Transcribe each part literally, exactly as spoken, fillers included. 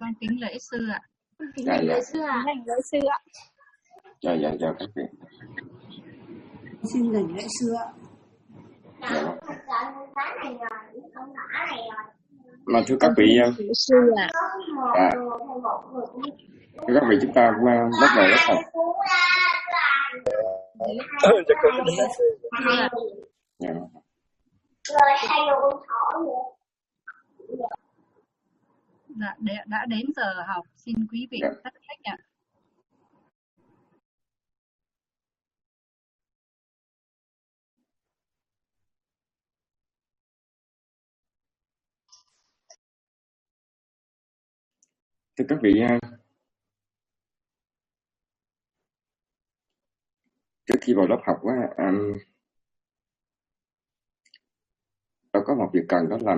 Con kính lễ sư ạ. Kính dạ, dạ. lễ sư ạ. Kính lễ sư ạ. Dạ dạ dạ các vị. Xin lệnh lễ sư ạ. Dạ. Mà thưa các vị, sư ạ. À, thưa các vị, chúng ta bắt đầu lớp học. Dạ. Dạ, đã đến giờ học, xin quý vị tắt khách ạ. Thưa các vị, trước khi vào lớp học á, um, tôi có một việc cần, đó là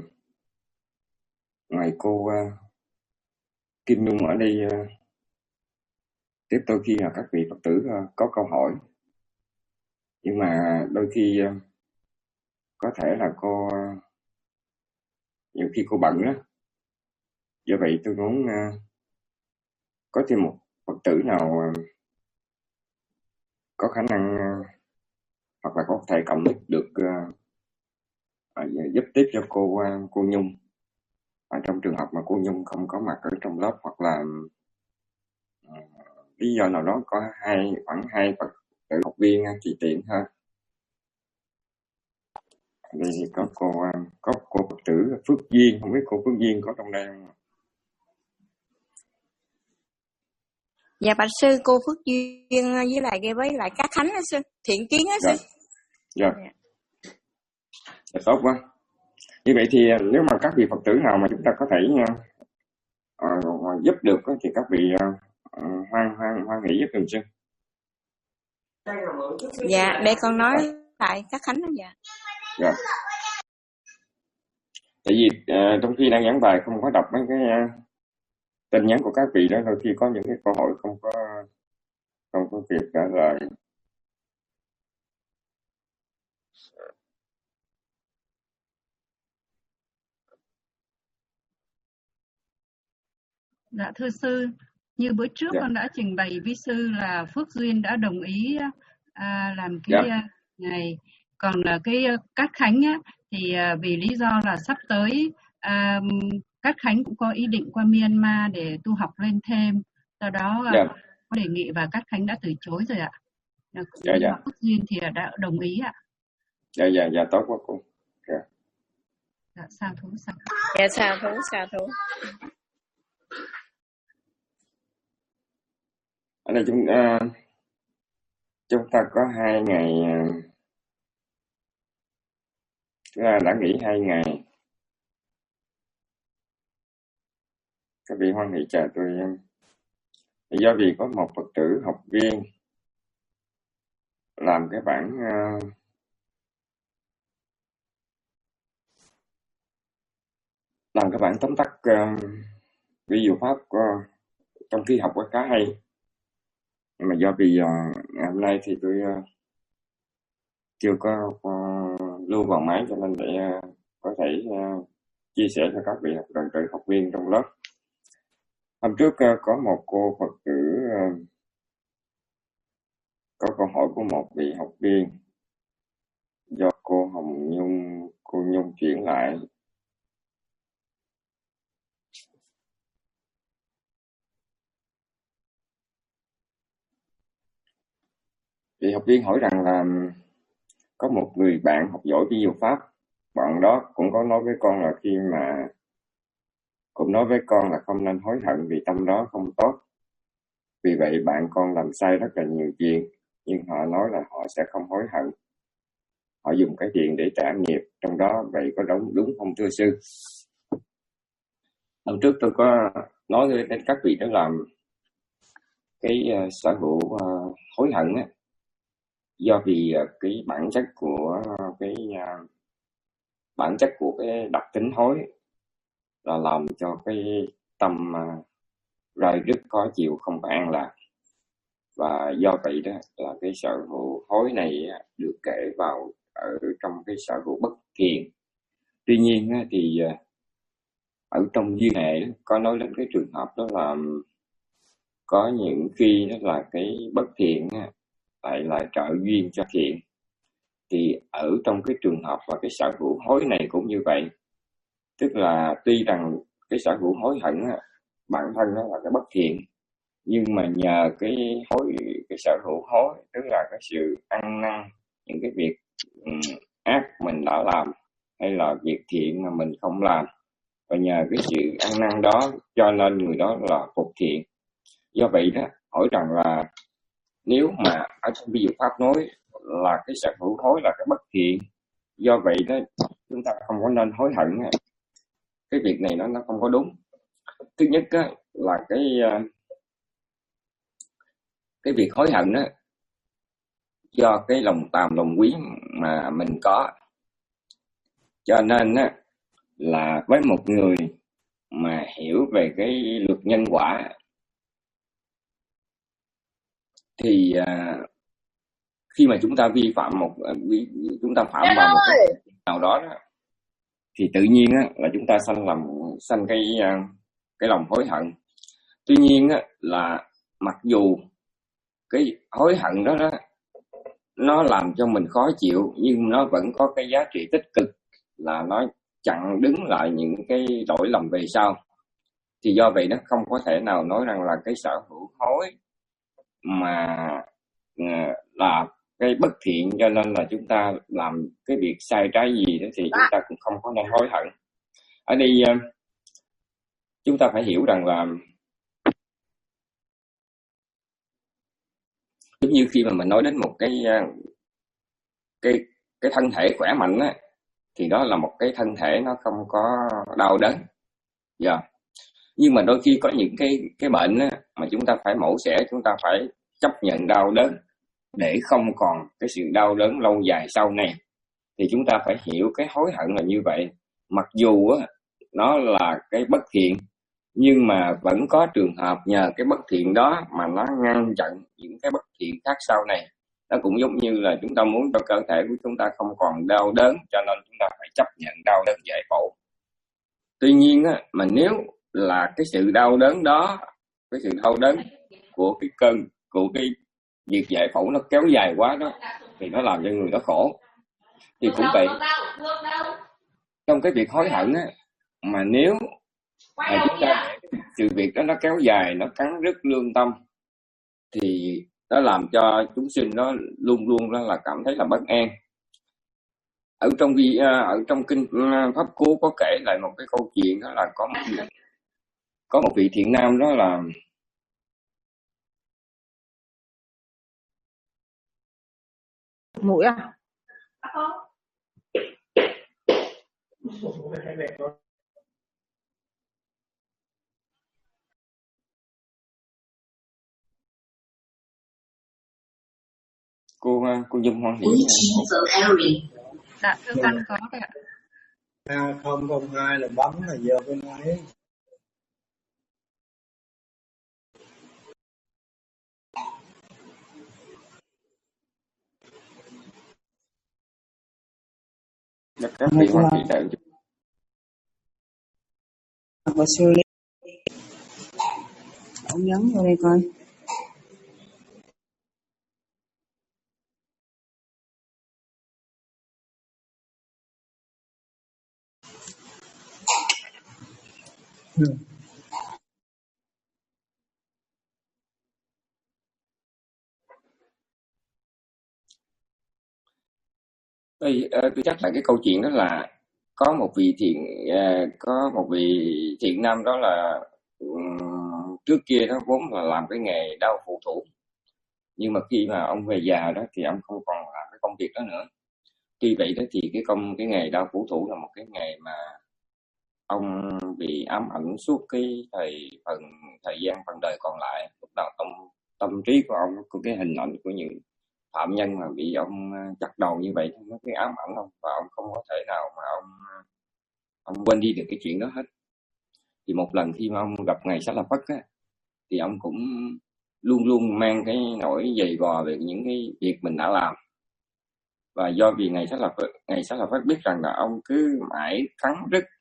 ngoài cô uh, Kim Nhung ở đây, uh, tiếp tôi khi uh, các vị Phật tử uh, có câu hỏi, nhưng mà đôi khi uh, có thể là cô uh, nhiều khi cô bận đó, do vậy tôi muốn uh, có thêm một Phật tử nào uh, có khả năng uh, hoặc là có thể cộng được được uh, uh, giúp tiếp cho cô uh, cô Nhung. Và trong trường hợp mà cô Nhung không có mặt ở trong lớp, hoặc là uh, lý do nào đó có hai khoảng hai Phật tử học viên thì tiện hơn. Đây thì có cô uh, có cô Phật tử Phước Duyên, không biết cô Phước Duyên có trong đây không? Dạ bạch sư, cô Phước Duyên với lại với lại các Khánh đó sư, Thiện Kiến đó sư. Dạ. Dạ. Dạ, tốt quá. Như vậy thì nếu mà các vị Phật tử nào mà chúng ta có thể uh, giúp được thì các vị uh, hoan hoan hoan hỷ giúp dùm sư. Dạ, để con nói lại các Khánh đó. Dạ. Dạ. Tại vì uh, trong khi đang giảng bài không có đọc mấy cái uh, tin nhắn của các vị đó, đôi khi có những cái câu hỏi không có không có kịp trả lời. Dạ thưa sư, như bữa trước dạ. con đã trình bày với sư là Phước Duyên đã đồng ý à, làm cái dạ. ngày, còn là cái Cát Khánh á, thì à, vì lý do là sắp tới à, Cát Khánh cũng có ý định qua Myanmar để tu học lên thêm, do đó dạ. à, có đề nghị và Cát Khánh đã từ chối rồi ạ. Dạ, dạ, dạ. Phước Duyên thì đã đồng ý ạ. Dạ dạ dạ tốt quá cô. Dạ. Dạ sa thú sa. Dạ sa thú sa thú. Ở đây chúng uh, chúng ta có hai ngày uh, là đã nghỉ hai ngày. Các vị hoan hỷ chào tôi. Do vì có một Phật tử học viên làm cái bản uh, làm cái bản tóm tắt uh, ví dụ pháp uh, trong khi học có khá hay, nhưng mà do vì uh, ngày hôm nay thì tôi uh, chưa có uh, lưu vào máy, cho nên để uh, có thể uh, chia sẻ cho các vị học đệ tử học viên trong lớp. Hôm trước uh, có một cô Phật tử uh, có câu hỏi của một vị học viên, do cô Hồng Nhung cô Nhung chuyển lại. Vị học viên hỏi rằng là có một người bạn học giỏi vi diệu pháp, bạn đó cũng có nói với con là khi mà cũng nói với con là không nên hối hận vì tâm đó không tốt. Vì vậy bạn con làm sai rất là nhiều chuyện, nhưng họ nói là họ sẽ không hối hận. Họ dùng cái chuyện để trả nghiệp trong đó, vậy có đúng đúng không thưa sư? Hôm trước tôi có nói với các vị đó làm cái uh, sở hữu uh, hối hận á, do vì uh, cái bản chất của uh, cái uh, bản chất của cái đặc tính hối là làm cho cái tâm uh, rơi rứt, khó chịu, không có an lạc. Và do vậy đó là cái sở hữu hối này uh, được kể vào ở trong cái sở hữu bất thiện. Tuy nhiên uh, thì uh, ở trong duyên hệ có nói đến cái trường hợp đó là có những khi đó là cái bất thiện lại là trợ duyên cho thiện. Thì ở trong cái trường hợp và cái sở hữu hối này cũng như vậy, tức là tuy rằng cái sở hữu hối hận bản thân nó là cái bất thiện, nhưng mà nhờ cái hối cái sở hữu hối, tức là cái sự ăn năn những cái việc um, ác mình đã làm hay là việc thiện mà mình không làm, và nhờ cái sự ăn năn đó cho nên người đó là phục thiện. Do vậy đó, hỏi rằng là nếu mà ở trong ví dụ pháp nói là cái sở hữu hối là cái bất thiện, do vậy đó chúng ta không có nên hối hận. Cái việc này nó nó không có đúng. Thứ nhất á, là cái cái việc hối hận đó do cái lòng tàm lòng quý mà mình có, cho nên á, là với một người mà hiểu về cái luật nhân quả thì à, khi mà chúng ta vi phạm một chúng ta phạm vào một cái nào đó, đó thì tự nhiên á, là chúng ta sanh lòng sanh cái cái lòng hối hận. Tuy nhiên á, là mặc dù cái hối hận đó đó nó làm cho mình khó chịu, nhưng nó vẫn có cái giá trị tích cực là nó chặn đứng lại những cái lỗi lầm về sau. Thì do vậy nó không có thể nào nói rằng là cái sở hữu hối mà là cái bất thiện, cho nên là chúng ta làm cái việc sai trái gì đó thì chúng ta cũng không có nên hối hận. Ở đây chúng ta phải hiểu rằng là giống như khi mà mình nói đến một cái cái cái thân thể khỏe mạnh á, thì đó là một cái thân thể nó không có đau đớn. Yeah. Nhưng mà đôi khi có những cái cái bệnh á, mà chúng ta phải mổ xẻ, chúng ta phải chấp nhận đau đớn để không còn cái sự đau đớn lâu dài sau này. Thì chúng ta phải hiểu cái hối hận là như vậy. Mặc dù á, nó là cái bất thiện, nhưng mà vẫn có trường hợp nhờ cái bất thiện đó mà nó ngăn chặn những cái bất thiện khác sau này. Nó cũng giống như là chúng ta muốn cho cơ thể của chúng ta không còn đau đớn, cho nên chúng ta phải chấp nhận đau đớn giải phẫu. Tuy nhiên á, mà nếu là cái sự đau đớn đó, cái sự đau đớn của cái cơn, của cái việc giải phẫu nó kéo dài quá đó, thì nó làm cho người đó khổ. Thì cũng vậy, trong cái việc hối hận á, mà nếu mà chúng ta sự việc đó nó kéo dài, nó cắn rứt lương tâm, thì nó làm cho chúng sinh nó luôn luôn đó là cảm thấy là bất an. Ở trong vi ở trong kinh Pháp Cú có kể lại một cái câu chuyện, đó là có một có một vị thiện nam đó là mũi à? cô cô Dung Hoan Hỷ. Dạ thưa con có đấy ạ. hai không không hai là bấm là vô cái máy. Các các vị Hoan Hỷ đợi giúp. Và xử lý. Ông nhấn vào đây coi. Ừ. Tôi, tôi chắc là cái câu chuyện đó là có một vị thiện có một vị thiện nam đó là um, trước kia đó vốn là làm cái nghề đao phụ thủ, nhưng mà khi mà ông về già đó thì ông không còn làm cái công việc đó nữa. Tuy vậy đó thì cái công cái nghề đao phụ thủ là một cái nghề mà ông bị ám ảnh suốt cái thời phần thời gian phần đời còn lại. Lúc nào tâm tâm trí của ông có cái hình ảnh của những phạm nhân mà bị ông chặt đầu như vậy, nó cái ám ảnh ông, và ông không có thể nào mà ông ông quên đi được cái chuyện đó hết. Thì một lần khi mà ông gặp ngài Xá Lợi Phất á, thì ông cũng luôn luôn mang cái nỗi dày vò về những cái việc mình đã làm. Và do vì ngài Xá Lợi Phất, ngài Xá Lợi Phất biết rằng là ông cứ mãi cắn rứt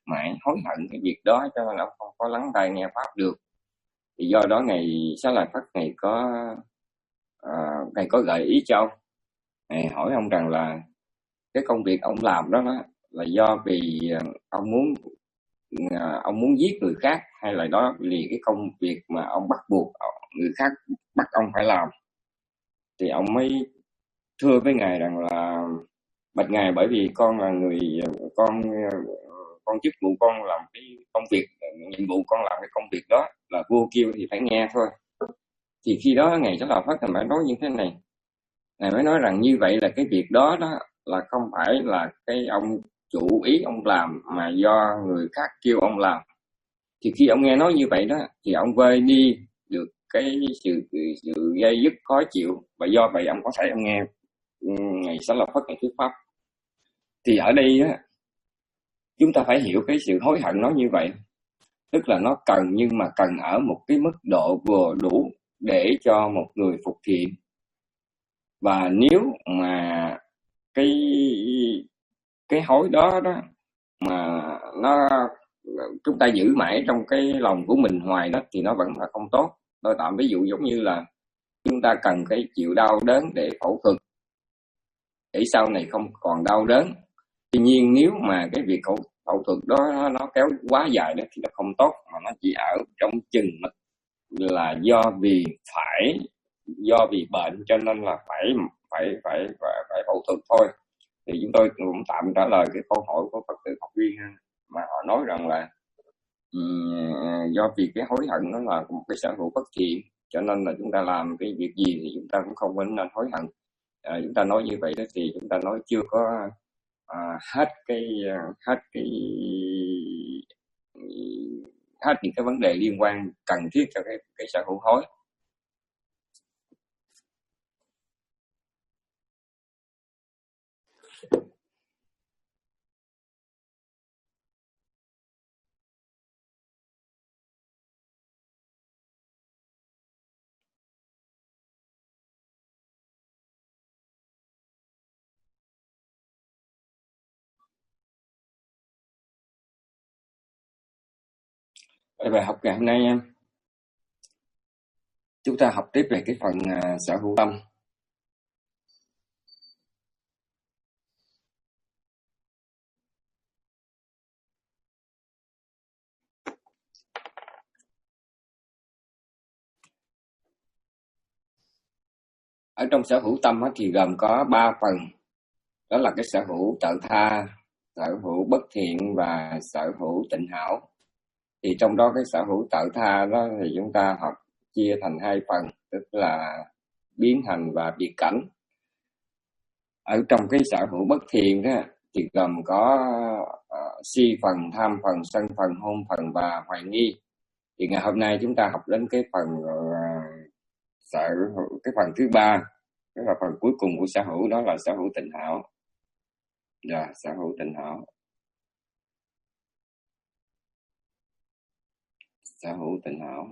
mãi hối hận cái việc đó, cho nên ông không có lắng tai nghe pháp được. Thì do đó ngày Xá Lợi Phất ngày có uh, ngày có gợi ý cho ông, ngày hỏi ông rằng là cái công việc ông làm đó, đó là do vì ông muốn uh, ông muốn giết người khác, hay là đó vì cái công việc mà ông bắt buộc người khác bắt ông phải làm. Thì ông mới thưa với ngài rằng là bạch ngài, bởi vì con là người con con chức vụ con làm cái công việc, nhiệm vụ con làm cái công việc đó là vua kêu thì phải nghe thôi. Thì khi đó ngài Xá Lợi Phất thì mới nói như thế này, ngài mới nói rằng như vậy là cái việc đó đó là không phải là cái ông chủ ý ông làm, mà do người khác kêu ông làm. Thì khi ông nghe nói như vậy đó thì ông vơi đi được cái sự sự dây dứt khó chịu, và do vậy ông có thể ông nghe ngày Xá Lợi Phất ngày thuyết pháp. Thì ở đây á, chúng ta phải hiểu cái sự hối hận nó như vậy, tức là nó cần, nhưng mà cần ở một cái mức độ vừa đủ để cho một người phục thiện. Và nếu mà cái cái hối đó đó mà nó chúng ta giữ mãi trong cái lòng của mình hoài đó thì nó vẫn là không tốt. Tôi tạm ví dụ giống như là chúng ta cần cái chịu đau đớn để phẫu thuật để sau này không còn đau đớn. Tuy nhiên nếu mà cái việc phẫu, phẫu thuật đó nó kéo quá dài đó thì nó không tốt, mà nó chỉ ở trong chừng mực là do vì phải do vì bệnh cho nên là phải phải phải phải, phải phẫu thuật thôi. Thì chúng tôi cũng tạm trả lời cái câu hỏi của Phật tử học viên mà họ nói rằng là um, do vì cái hối hận nó là một cái sở hữu bất thiện, cho nên là chúng ta làm cái việc gì thì chúng ta cũng không nên hối hận. À, chúng ta nói như vậy đó thì chúng ta nói chưa có à, hết cái hết cái hết những cái vấn đề liên quan cần thiết cho cái cái sở hữu hối. Ở bài học ngày hôm nay chúng ta học tiếp về cái phần uh, sở hữu tâm. Ở trong sở hữu tâm thì gồm có ba phần, đó là cái sở hữu tự tha, sở hữu bất thiện và sở hữu tịnh hảo. Thì trong đó cái sở hữu tự tha đó thì chúng ta học chia thành hai phần, tức là biến hành và biệt cảnh. Ở trong cái sở hữu bất thiện đó thì gồm có uh, si phần, tham phần, sân phần, hôn phần và hoài nghi. Thì ngày hôm nay chúng ta học đến cái phần uh, sở hữu, cái phần thứ ba, tức là phần cuối cùng của sở hữu, đó là sở hữu tịnh hảo. Dạ, sở hữu tịnh hảo. Sở hữu tịnh hảo.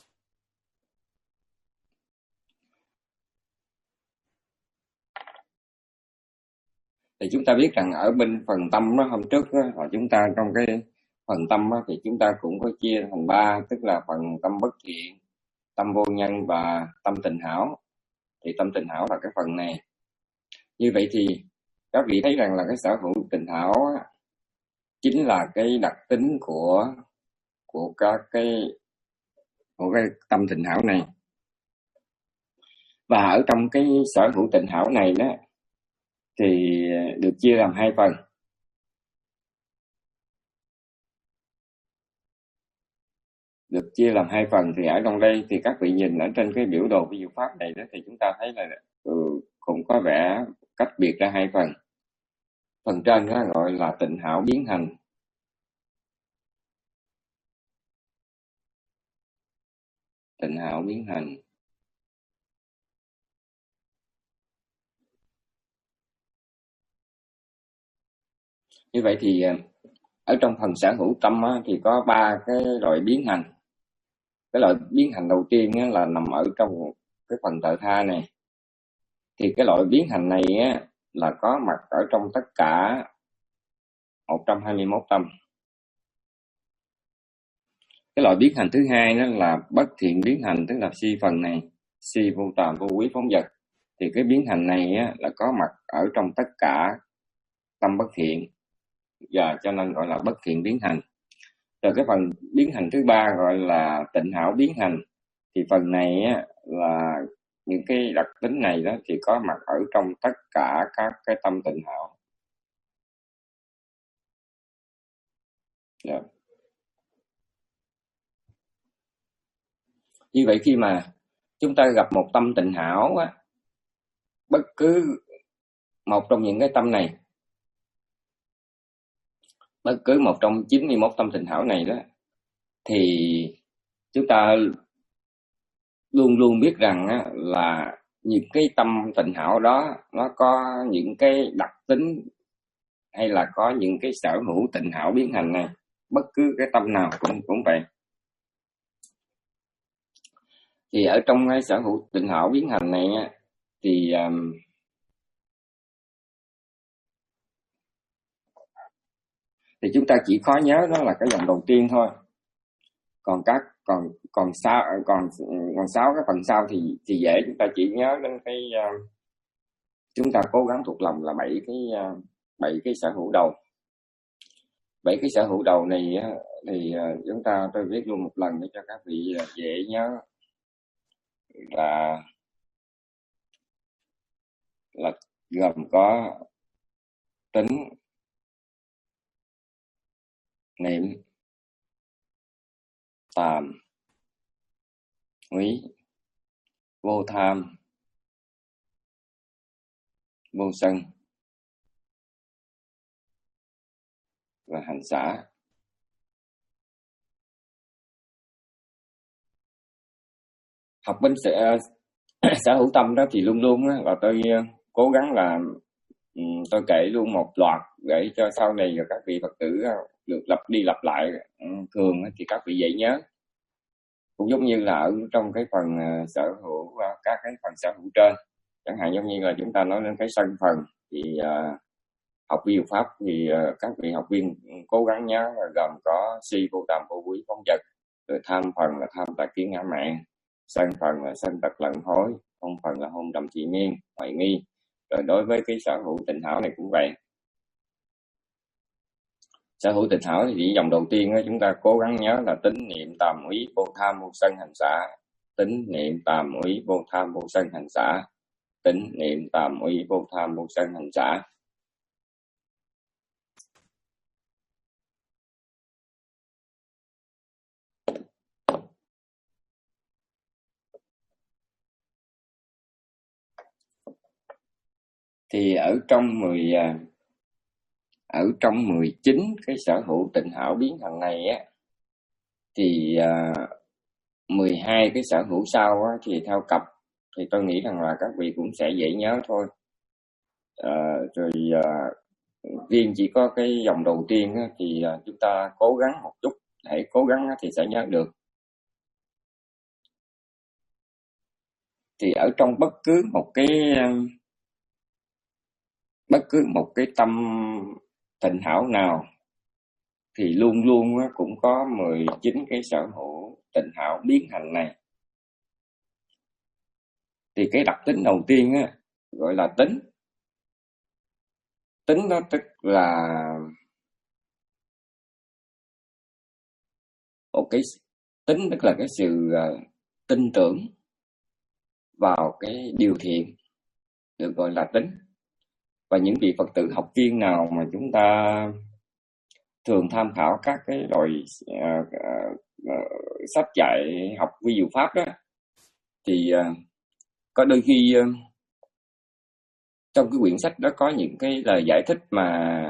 Thì chúng ta biết rằng ở bên phần tâm đó, hôm trước đó, là chúng ta trong cái phần tâm đó, thì chúng ta cũng có chia thành ba, tức là phần tâm bất thiện, tâm vô nhân và tâm tịnh hảo. Thì tâm tịnh hảo là cái phần này. Như vậy thì các vị thấy rằng là cái sở hữu tịnh hảo á, chính là cái đặc tính của của các cái của cái tâm tịnh hảo này. Và ở trong cái sở hữu tịnh hảo này đó thì được chia làm hai phần. Được chia làm hai phần thì ở trong đây thì các vị nhìn ở trên cái biểu đồ ví dụ pháp này đó thì chúng ta thấy là ừ, cũng có vẻ cách biệt ra hai phần. Phần trên đó gọi là tịnh hảo biến hành. Tịnh hảo biến hành. Như vậy thì ở trong phần sở hữu tâm á, thì có ba cái loại biến hành. Cái loại biến hành đầu tiên á, là nằm ở trong cái phần tự tha này. Thì cái loại biến hành này á, là có mặt ở trong tất cả một trăm hai mươi mốt tâm. Cái loại biến hành thứ hai đó là bất thiện biến hành, tức là si phần này, si vô tàm vô quý phóng dật. Thì cái biến hành này á, là có mặt ở trong tất cả tâm bất thiện, và cho nên gọi là bất thiện biến hành. Rồi cái phần biến hành thứ ba gọi là tịnh hảo biến hành. Thì phần này á, là những cái đặc tính này đó thì có mặt ở trong tất cả các cái tâm tịnh hảo. Yeah. Như vậy khi mà chúng ta gặp một tâm tịnh hảo á, bất cứ một trong những cái tâm này, bất cứ một trong chín mươi mốt tâm tịnh hảo này đó, thì chúng ta luôn luôn biết rằng á, là những cái tâm tịnh hảo đó nó có những cái đặc tính hay là có những cái sở hữu tịnh hảo biến hành này. Bất cứ cái tâm nào cũng cũng vậy. Thì ở trong cái sở hữu tịnh hảo biến hành này á, thì um, thì chúng ta chỉ khó nhớ đó là cái dòng đầu tiên thôi. Còn các còn còn sao còn còn sáu cái phần sau thì thì dễ, chúng ta chỉ nhớ đến cái uh, chúng ta cố gắng thuộc lòng là bảy cái uh, bảy cái sở hữu đầu. Bảy cái sở hữu đầu này uh, thì uh, chúng ta tôi viết luôn một lần để cho các vị uh, dễ nhớ. Là là gồm có tính, niệm, tàm, úy, vô tham, vô sân và hành xả. Học bên sở, sở hữu tâm đó thì luôn luôn đó, là tôi cố gắng là tôi kể luôn một loạt để cho sau này các vị Phật tử được lặp đi lặp lại. Thường thì các vị dễ nhớ, cũng giống như là ở trong cái phần sở hữu, các cái phần sở hữu trên, chẳng hạn giống như là chúng ta nói đến cái sân phần thì uh, học vi diệu pháp thì uh, các vị học viên cố gắng nhớ là gồm có si vô tàm vô quý phóng dật, rồi tham phần là tham tà kiến ngã mạn, sân phần là sân tật lận hối, không phần là hôn trầm trị miên hoài nghi. Rồi đối với cái sở hữu tịnh hảo này cũng vậy. Sở hữu tịnh hảo thì dòng đầu tiên đó, chúng ta cố gắng nhớ là tính, niệm, tàm, úy, vô tham, vô sân, hành xả. Tính, niệm, tàm, úy, vô tham, vô sân, hành xả. Tính, niệm, tàm, úy, vô tham, vô sân, hành xả. Thì ở trong mười ở trong mười chín cái sở hữu tịnh hảo biến hành này á, thì uh, mười hai cái sở hữu sau á, thì theo cặp thì tôi nghĩ rằng là các vị cũng sẽ dễ nhớ thôi. Uh, rồi uh, riêng chỉ có cái dòng đầu tiên á, thì uh, chúng ta cố gắng một chút, hãy cố gắng á, thì sẽ nhớ được. Thì ở trong bất cứ một cái bất cứ một cái tâm tịnh hảo nào thì luôn luôn cũng có mười chín cái sở hữu tịnh hảo biến hành này. Thì cái đặc tính đầu tiên á, gọi là tính. Tính đó tức là một cái tính tức là cái sự uh, tin tưởng vào cái điều thiện, được gọi là tính. Và những vị Phật tử học viên nào mà chúng ta thường tham khảo các cái loại uh, uh, uh, sách dạy học vi diệu pháp đó, thì uh, có đôi khi uh, trong cái quyển sách đó có những cái lời giải thích mà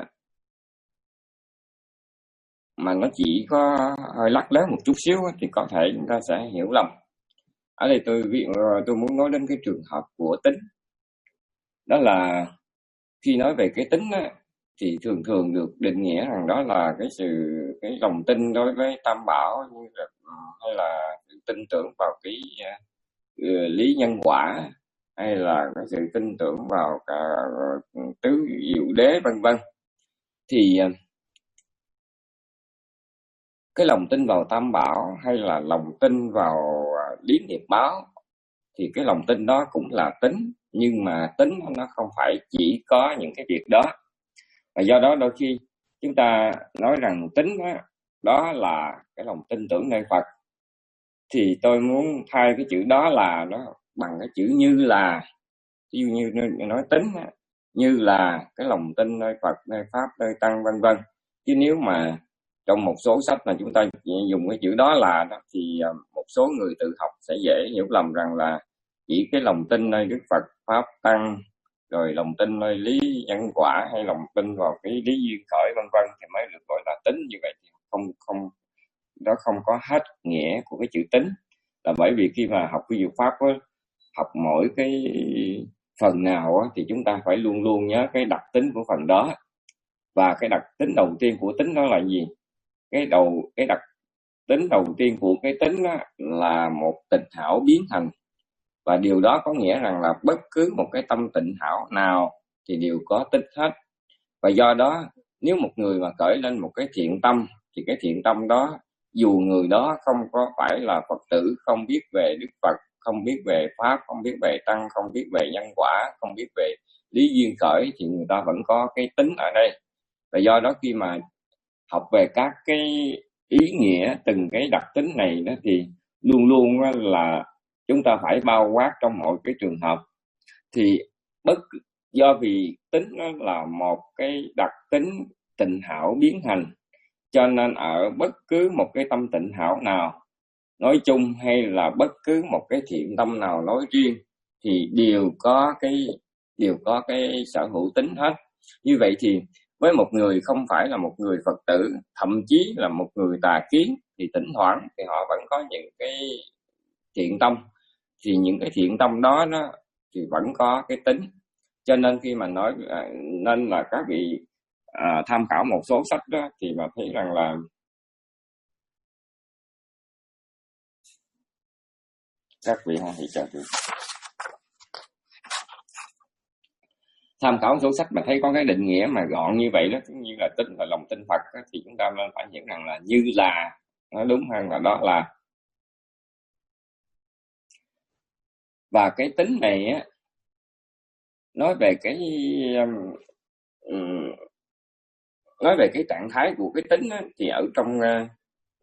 mà nó chỉ có hơi lắc léo một chút xíu thì có thể chúng ta sẽ hiểu lầm. Ở đây tôi tôi muốn nói đến cái trường hợp của tính. Đó là khi nói về cái tính á, thì thường thường được định nghĩa rằng đó là cái sự cái lòng tin đối với tam bảo, như là, hay là tin tưởng vào cái uh, lý nhân quả, hay là cái sự tin tưởng vào cả uh, tứ diệu đế vân vân. Thì uh, cái lòng tin vào Tam Bảo hay là lòng tin vào lý nghiệp báo, thì cái lòng tin đó cũng là tính, nhưng mà tính nó không phải chỉ có những cái việc đó. Và do đó đôi khi chúng ta nói rằng tính đó, đó là cái lòng tin tưởng nơi Phật, thì tôi muốn thay cái chữ đó là nó bằng cái chữ như là, như như nói tính đó, như là cái lòng tin nơi Phật, nơi Pháp, nơi Tăng vân vân. Chứ nếu mà trong một số sách mà chúng ta dùng cái chữ đó là đó, thì một số người tự học sẽ dễ hiểu lầm rằng là chỉ cái lòng tin nơi Đức Phật, Pháp, Tăng, rồi lòng tin nơi lý nhân quả, hay lòng tin vào cái lý duyên khởi vân vân thì mới được gọi là tính. Như vậy thì không không đó không có hết nghĩa của cái chữ tính. Là bởi vì khi mà học cái Pháp đó, học mỗi cái phần nào đó, thì chúng ta phải luôn luôn nhớ cái đặc tính của phần đó. Và cái đặc tính đầu tiên của tính đó là gì? Cái đầu cái đặc tính đầu tiên của cái tính đó là một tịnh hảo biến thành. Và điều đó có nghĩa rằng là bất cứ một cái tâm tịnh hảo nào thì đều có tích hết. Và do đó nếu một người mà khởi lên một cái thiện tâm, thì cái thiện tâm đó dù người đó không có phải là Phật tử, không biết về Đức Phật, không biết về Pháp, không biết về Tăng, không biết về nhân quả, không biết về lý duyên khởi, thì người ta vẫn có cái tính ở đây. Và do đó khi mà học về các cái ý nghĩa từng cái đặc tính này đó, thì luôn luôn là chúng ta phải bao quát trong mọi cái trường hợp. Thì bất do vì tính nó là một cái đặc tính tịnh hảo biến thành, cho nên ở bất cứ một cái tâm tịnh hảo nào nói chung, hay là bất cứ một cái thiện tâm nào nói riêng, thì đều có cái đều có cái sở hữu tính hết. Như vậy thì với một người không phải là một người Phật tử, thậm chí là một người tà kiến, thì thỉnh thoảng thì họ vẫn có những cái thiện tâm. Thì những cái thiện tâm đó nó thì vẫn có cái tính. Cho nên khi mà nói nên là các vị à, tham khảo một số sách đó, thì mà thấy rằng là các vị hãy chờ tôi. Tham khảo một số sách mà thấy có cái định nghĩa mà gọn như vậy đó, như là tính và lòng tin Phật đó, thì chúng ta nên phải hiểu rằng là như là nó đúng hơn là đó là. Và cái tính này á, nói về cái um, nói về cái trạng thái của cái tính á, thì ở trong uh,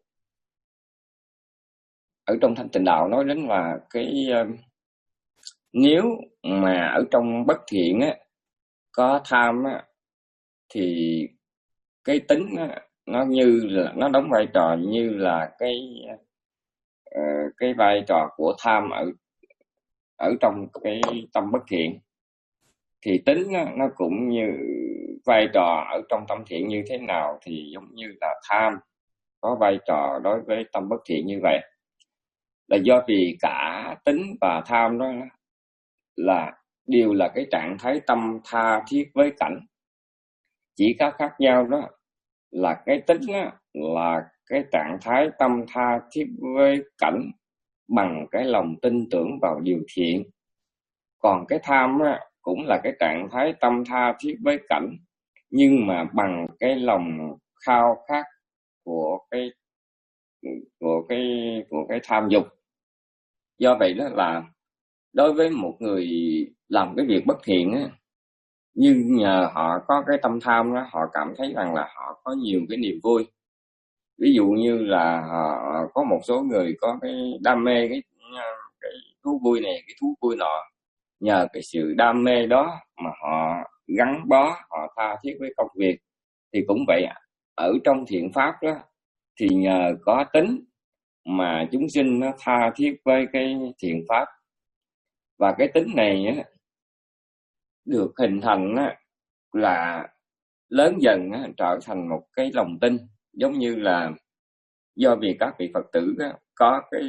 ở trong Thanh Tịnh Đạo nói đến là cái uh, nếu mà ở trong bất thiện á, có tham á, thì cái tính á, nó như là nó đóng vai trò như là cái uh, cái vai trò của tham ở ở trong cái tâm bất thiện. Thì tính á, nó cũng như vai trò ở trong tâm thiện như thế nào, thì giống như là tham có vai trò đối với tâm bất thiện như vậy. Là do vì cả tính và tham đó là đều là cái trạng thái tâm tha thiết với cảnh. Chỉ có khác nhau đó là cái tính đó là cái trạng thái tâm tha thiết với cảnh bằng cái lòng tin tưởng vào điều thiện. Còn cái tham á, cũng là cái trạng thái tâm tha thiết với cảnh, nhưng mà bằng cái lòng khao khát của cái của cái của cái tham dục. Do vậy đó là đối với một người làm cái việc bất thiện á, nhưng nhờ họ có cái tâm tham đó, họ cảm thấy rằng là họ có nhiều cái niềm vui. Ví dụ như là họ có một số người có cái đam mê cái cái thú vui này, cái thú vui nọ, nhờ cái sự đam mê đó mà họ gắn bó, họ tha thiết với công việc. Thì cũng vậy, ở trong thiện pháp đó thì nhờ có tính mà chúng sinh nó tha thiết với cái thiện pháp. Và cái tính này á, được hình thành á, là lớn dần á, trở thành một cái lòng tin. Giống như là do vì các vị Phật tử á, có cái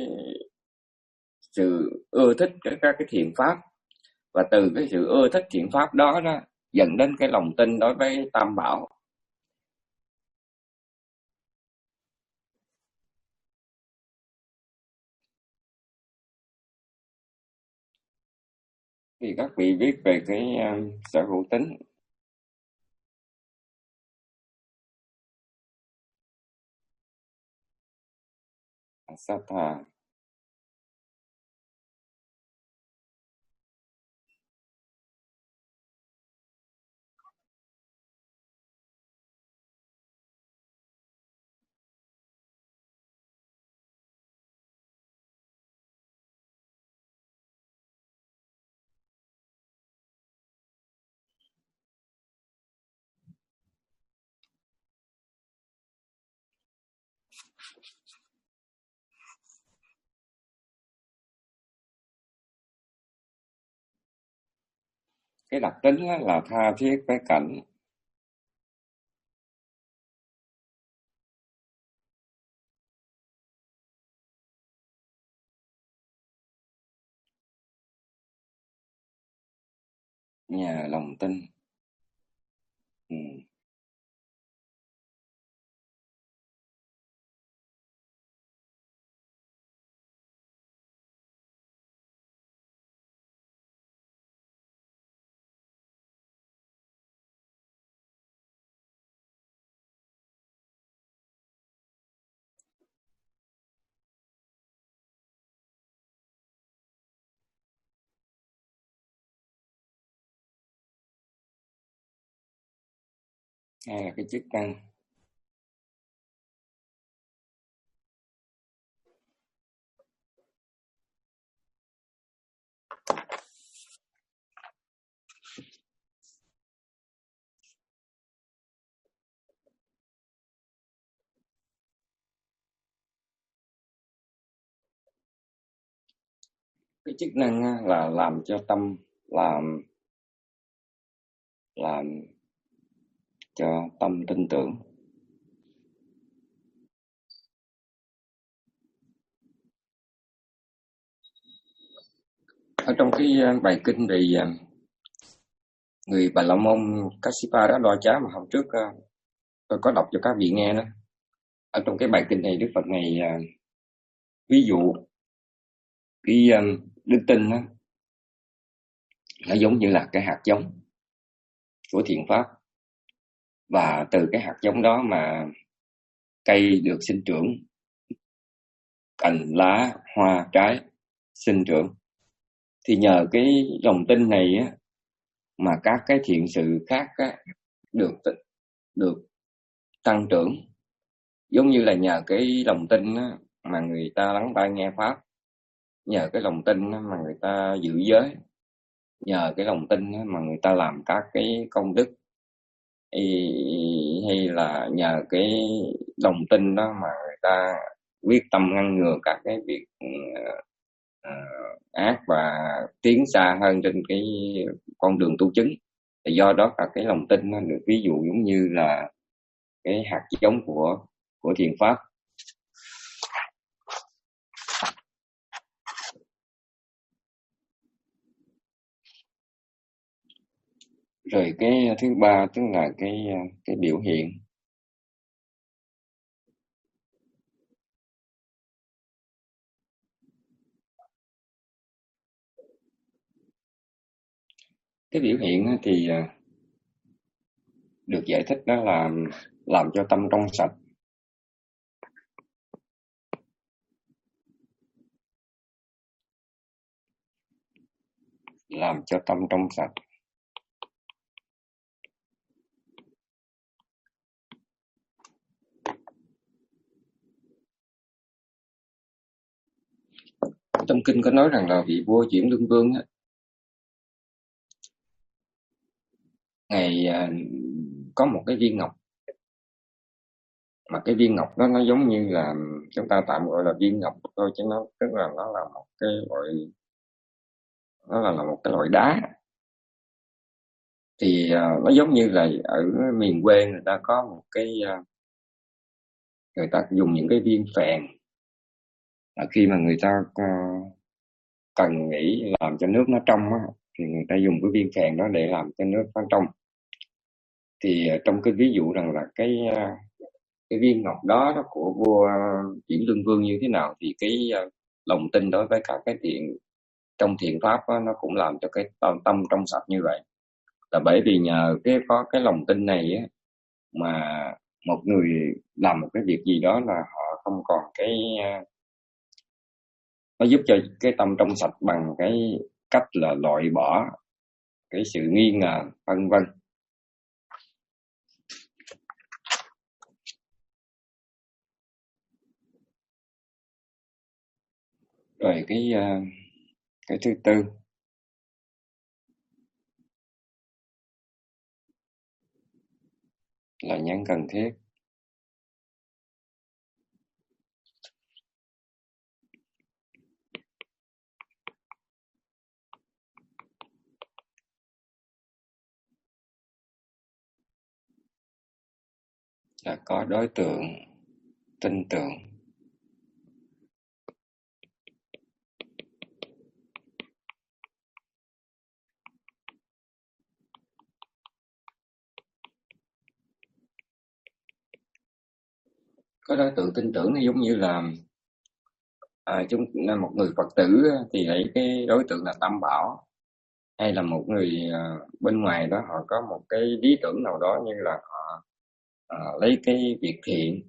sự ưa thích các cái, cái thiện pháp, và từ cái sự ưa thích thiện pháp đó đó dẫn đến cái lòng tin đối với Tam Bảo. Thì các vị biết về cái uh, sở hữu tính. Sattha. Cái đặc tính là tha thiết với cảnh. Nhà lòng tin. Ừ. Hay là cái chức năng. Cái chức năng là làm cho tâm làm làm cho tâm tin tưởng. Ở trong cái bài kinh về người Bà La Môn Kassapa đó đo chá mà hôm trước tôi có đọc cho các vị nghe đó. Ở trong cái bài kinh này Đức Phật này ví dụ cái đức tin đó, nó giống như là cái hạt giống của thiện pháp, và từ cái hạt giống đó mà cây được sinh trưởng, cành lá hoa trái sinh trưởng. Thì nhờ cái lòng tin này á, mà các cái thiện sự khác á, được được tăng trưởng. Giống như là nhờ cái lòng tin á, mà người ta lắng tai nghe pháp, nhờ cái lòng tin á, mà người ta giữ giới, nhờ cái lòng tin á, mà người ta làm các cái công đức, hay, hay là nhờ cái lòng tin đó mà người ta quyết tâm ngăn ngừa các cái việc uh, ác và tiến xa hơn trên cái con đường tu chứng. Thì do đó cả cái lòng tin nó được ví dụ giống như là cái hạt giống của của thiện pháp. Rồi cái thứ ba tức là cái cái biểu hiện. Cái biểu hiện thì được giải thích đó là làm cho tâm trong sạch. Làm cho tâm trong sạch. Trong kinh có nói rằng là vị vua Chuyển Lương Vương á, ngày có một cái viên ngọc, mà cái viên ngọc đó nó giống như là chúng ta tạm gọi là viên ngọc thôi, chứ nó tức là nó là một cái loại nó là, là một cái loại đá. Thì uh, nó giống như là ở miền quê người ta có một cái uh, người ta dùng những cái viên phèn, à, khi mà người ta uh, cần nghĩ làm cho nước nó trong á, thì người ta dùng cái viên phèn đó để làm cho nước nó trong. Thì uh, trong cái ví dụ rằng là cái uh, cái viên ngọc đó, đó của vua uh, Chuyển Lương Vương như thế nào, thì cái uh, lòng tin đối với các cái thiện trong thiện pháp đó, nó cũng làm cho cái tâm, tâm trong sạch như vậy. Là bởi vì nhờ cái có cái lòng tin này á, mà một người làm một cái việc gì đó là họ không còn cái nó giúp cho cái tâm trong sạch bằng cái cách là loại bỏ cái sự nghi ngờ, vân vân. Rồi cái cái thứ tư là nhân cần thiết. Là có đối tượng tin tưởng. Có đối tượng tin tưởng nó giống như là à, chúng một người Phật tử thì lấy cái đối tượng là Tam Bảo, hay là một người à, bên ngoài đó họ có một cái lý tưởng nào đó, như là họ à, lấy cái việc thiện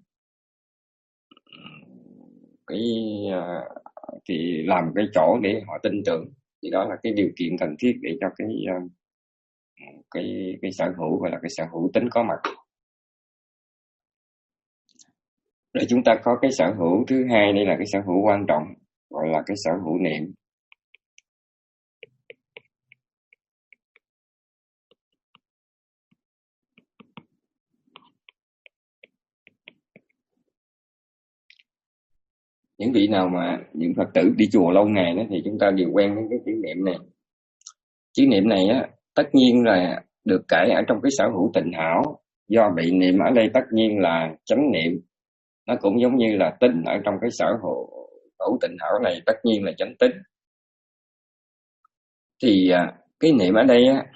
cái à, thì làm cái chỗ để họ tin tưởng, thì đó là cái điều kiện cần thiết để cho cái cái cái sở hữu gọi là cái sở hữu tính có mặt. Rồi chúng ta có cái sở hữu thứ hai, đây là cái sở hữu quan trọng, gọi là cái sở hữu niệm. Những vị nào mà những Phật tử đi chùa lâu ngày đó thì chúng ta đều quen với cái chữ niệm này. Chữ niệm này á, tất nhiên là được kể ở trong cái sở hữu tịnh hảo, do bị niệm ở đây tất nhiên là chánh niệm. Nó cũng giống như là tính ở trong cái sở hữu, hữu tịnh hảo này tất nhiên là chánh tính. Thì cái niệm ở đây á,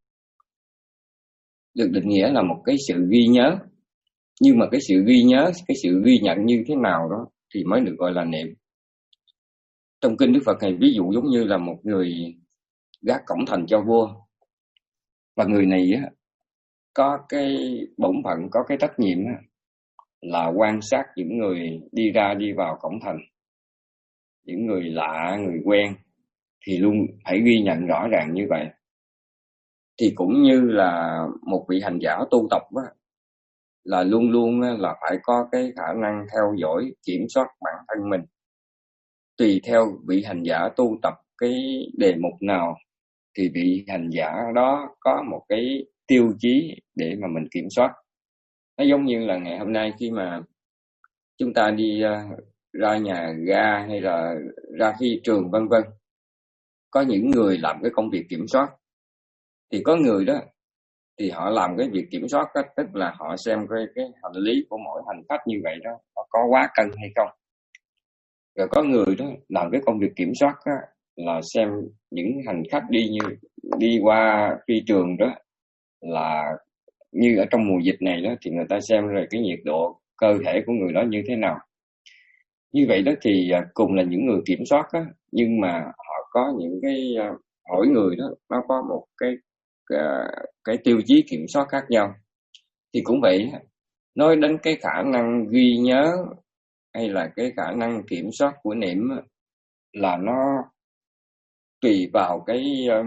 được định nghĩa là một cái sự ghi nhớ. Nhưng mà cái sự ghi nhớ, cái sự ghi nhận như thế nào đó thì mới được gọi là niệm. Trong kinh Đức Phật này ví dụ giống như là một người gác cổng thành cho vua, và người này á, có cái bổn phận, có cái trách nhiệm á, là quan sát những người đi ra đi vào cổng thành, những người lạ, người quen, thì luôn phải ghi nhận rõ ràng như vậy. Thì cũng như là một vị hành giả tu tập á, là luôn luôn là phải có cái khả năng theo dõi, kiểm soát bản thân mình. Tùy theo vị hành giả tu tập cái đề mục nào thì vị hành giả đó có một cái tiêu chí để mà mình kiểm soát. Nó giống như là ngày hôm nay khi mà chúng ta đi ra nhà ga hay là ra phi trường vân vân, có những người làm cái công việc kiểm soát. Thì có người đó thì họ làm cái việc kiểm soát đó, tức là họ xem cái, cái hành lý của mỗi hành khách như vậy đó, nó có quá cân hay không. Rồi có người đó làm cái công việc kiểm soát đó, là xem những hành khách đi như đi qua phi trường đó, là như ở trong mùa dịch này đó, thì người ta xem rồi cái nhiệt độ cơ thể của người đó như thế nào. Như vậy đó thì cùng là những người kiểm soát đó, nhưng mà họ có những cái, mỗi người đó nó có một cái cái, cái tiêu chí kiểm soát khác nhau. Thì cũng vậy, nói đến cái khả năng ghi nhớ hay là cái khả năng kiểm soát của niệm là nó tùy vào cái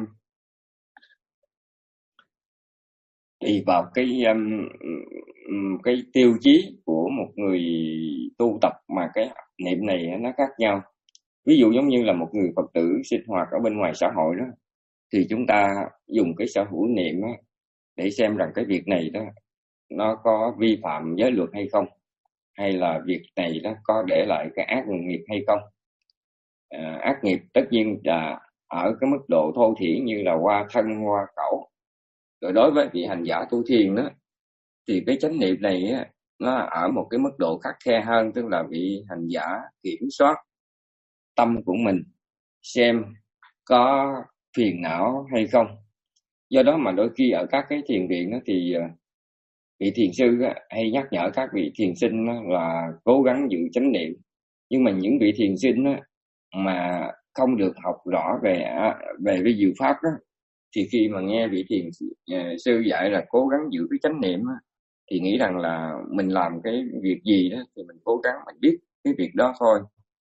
tùy vào cái cái tiêu chí của một người tu tập, mà cái niệm này nó khác nhau. Ví dụ giống như là một người Phật tử sinh hoạt ở bên ngoài xã hội đó, thì chúng ta dùng cái sở hữu niệm đó để xem rằng cái việc này đó nó có vi phạm giới luật hay không, hay là việc này đó có để lại cái ác nghiệp hay không. À, ác nghiệp tất nhiên là ở cái mức độ thô thiển như là qua thân, qua khẩu. Rồi đối với vị hành giả tu thiền đó, thì cái chánh niệm này á, nó ở một cái mức độ khắt khe hơn, tức là vị hành giả kiểm soát tâm của mình, xem có phiền não hay không. Do đó mà đôi khi ở các cái thiền viện đó thì vị thiền sư hay nhắc nhở các vị thiền sinh là cố gắng giữ chánh niệm. Nhưng mà những vị thiền sinh mà không được học rõ về về cái diệu pháp đó, thì khi mà nghe vị thiền sư dạy là cố gắng giữ cái chánh niệm thì nghĩ rằng là mình làm cái việc gì đó thì mình cố gắng mình biết cái việc đó thôi.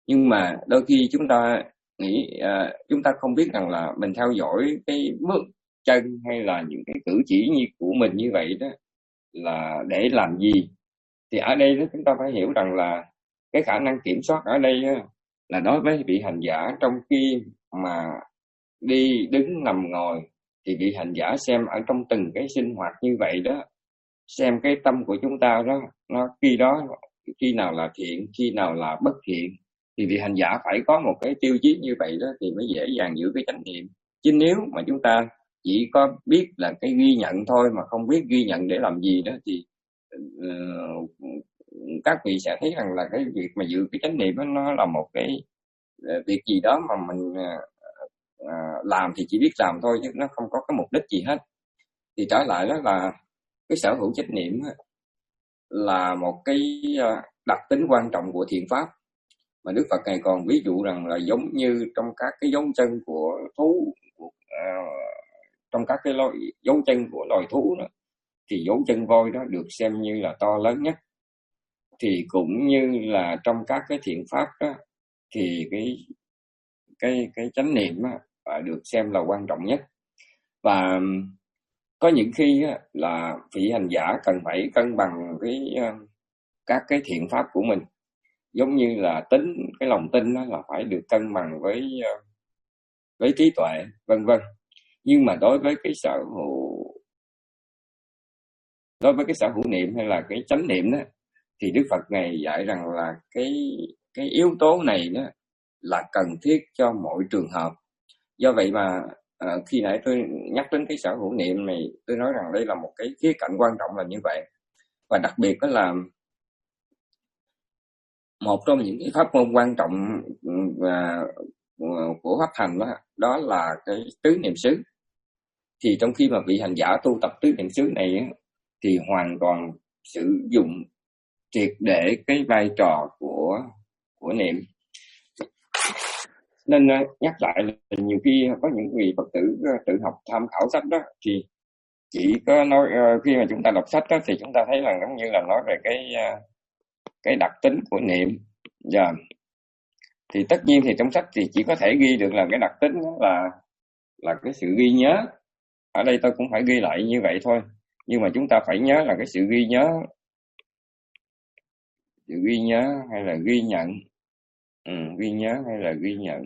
Nhưng mà đôi khi chúng ta nghĩ à, chúng ta không biết rằng là mình theo dõi cái bước chân hay là những cái cử chỉ như của mình như vậy đó là để làm gì. Thì ở đây đó chúng ta phải hiểu rằng là cái khả năng kiểm soát ở đây á, là đối với vị hành giả trong khi mà đi đứng nằm ngồi, thì vị hành giả xem ở trong từng cái sinh hoạt như vậy đó, xem cái tâm của chúng ta đó, nó khi đó khi nào là thiện, khi nào là bất thiện, thì vị hành giả phải có một cái tiêu chí như vậy đó thì mới dễ dàng giữ cái chánh niệm. Chứ nếu mà chúng ta chỉ có biết là cái ghi nhận thôi mà không biết ghi nhận để làm gì đó, thì uh, các vị sẽ thấy rằng là cái việc mà giữ cái chánh niệm đó, nó là một cái uh, việc gì đó mà mình uh, uh, làm thì chỉ biết làm thôi, chứ nó không có cái mục đích gì hết. Thì trở lại đó là cái sở hữu chánh niệm là một cái đặc tính quan trọng của thiện pháp, mà Đức Phật Ngài còn ví dụ rằng là giống như trong các cái dấu chân của thú, uh, trong các cái loài, dấu chân của loài thú đó, thì dấu chân voi đó được xem như là to lớn nhất. Thì cũng như là trong các cái thiện pháp đó, thì cái cái cái chánh niệm đó, được xem là quan trọng nhất. Và có những khi là vị hành giả cần phải cân bằng cái các cái thiện pháp của mình, giống như là tính cái lòng tin đó là phải được cân bằng với với trí tuệ, vân vân. Nhưng mà đối với cái sở hữu đối với cái sở hữu niệm hay là cái chánh niệm đó, thì Đức Phật Ngài dạy rằng là cái cái yếu tố này đó là cần thiết cho mọi trường hợp. Do vậy mà à, khi nãy tôi nhắc đến cái sở hữu niệm này, tôi nói rằng đây là một cái khía cạnh quan trọng là như vậy. Và đặc biệt đó là một trong những cái pháp môn quan trọng và của pháp hành đó, đó là cái tứ niệm xứ. Thì trong khi mà vị hành giả tu tập tứ niệm xứ này thì hoàn toàn sử dụng triệt để cái vai trò của của niệm. Nên nhắc lại là nhiều khi có những vị Phật tử tự học tham khảo sách đó, thì chỉ có nói khi mà chúng ta đọc sách đó, thì chúng ta thấy là giống như là nói về cái cái đặc tính của niệm. Dạ. Yeah. Thì tất nhiên thì trong sách thì chỉ có thể ghi được là cái đặc tính đó là là cái sự ghi nhớ. Ở đây tôi cũng phải ghi lại như vậy thôi. Nhưng mà chúng ta phải nhớ là cái sự ghi nhớ, sự ghi nhớ hay là ghi nhận, ừ, ghi nhớ hay là ghi nhận.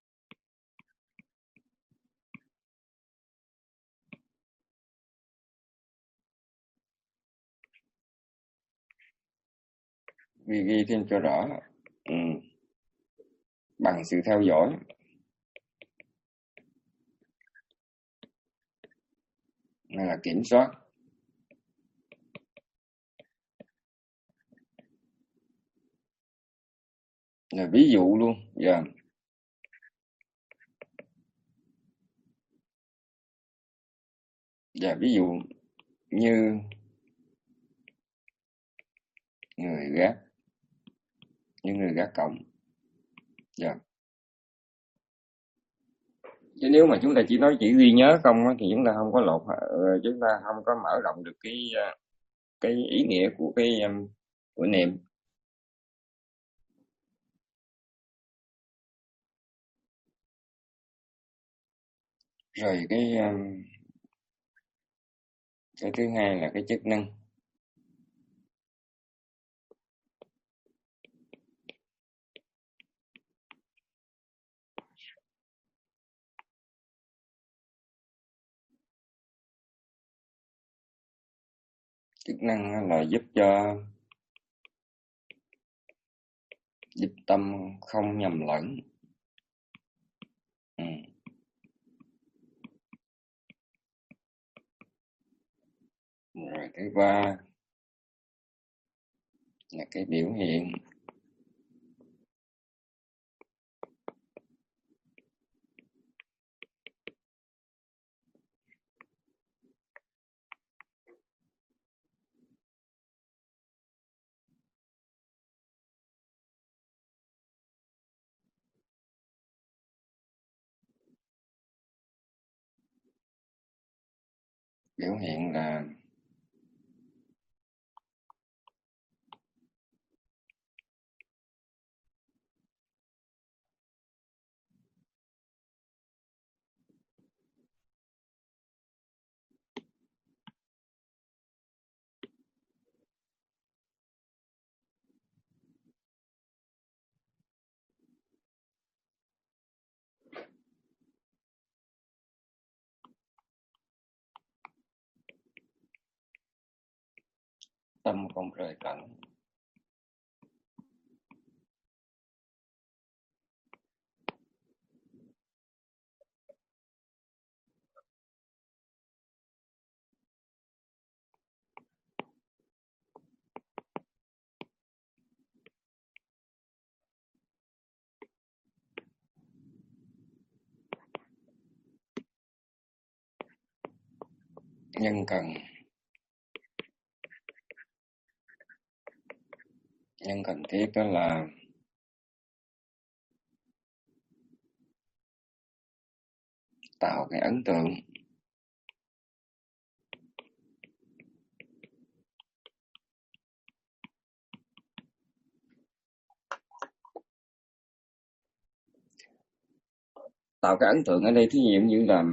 Ghi ghi thêm cho rõ, ừ. Bằng sự theo dõi. Hay là kiểm soát. Là ví dụ luôn. Dạ. Yeah. Dạ, yeah, ví dụ như người gác, như người gác cổng. Dạ. Yeah. Chứ nếu mà chúng ta chỉ nói chỉ ghi nhớ không thì chúng ta không có lột, chúng ta không có mở rộng được cái cái ý nghĩa của cái của niệm. Rồi cái cái thứ hai là cái chức năng. Chức năng là giúp cho giúp tâm không nhầm lẫn. Ừ. Rồi thứ ba là cái biểu hiện. Biểu hiện là tâm không rời cảnh. Nhân cần nhân cần thiết đó là tạo cái ấn tượng tạo cái ấn tượng ở đây thí dụ như là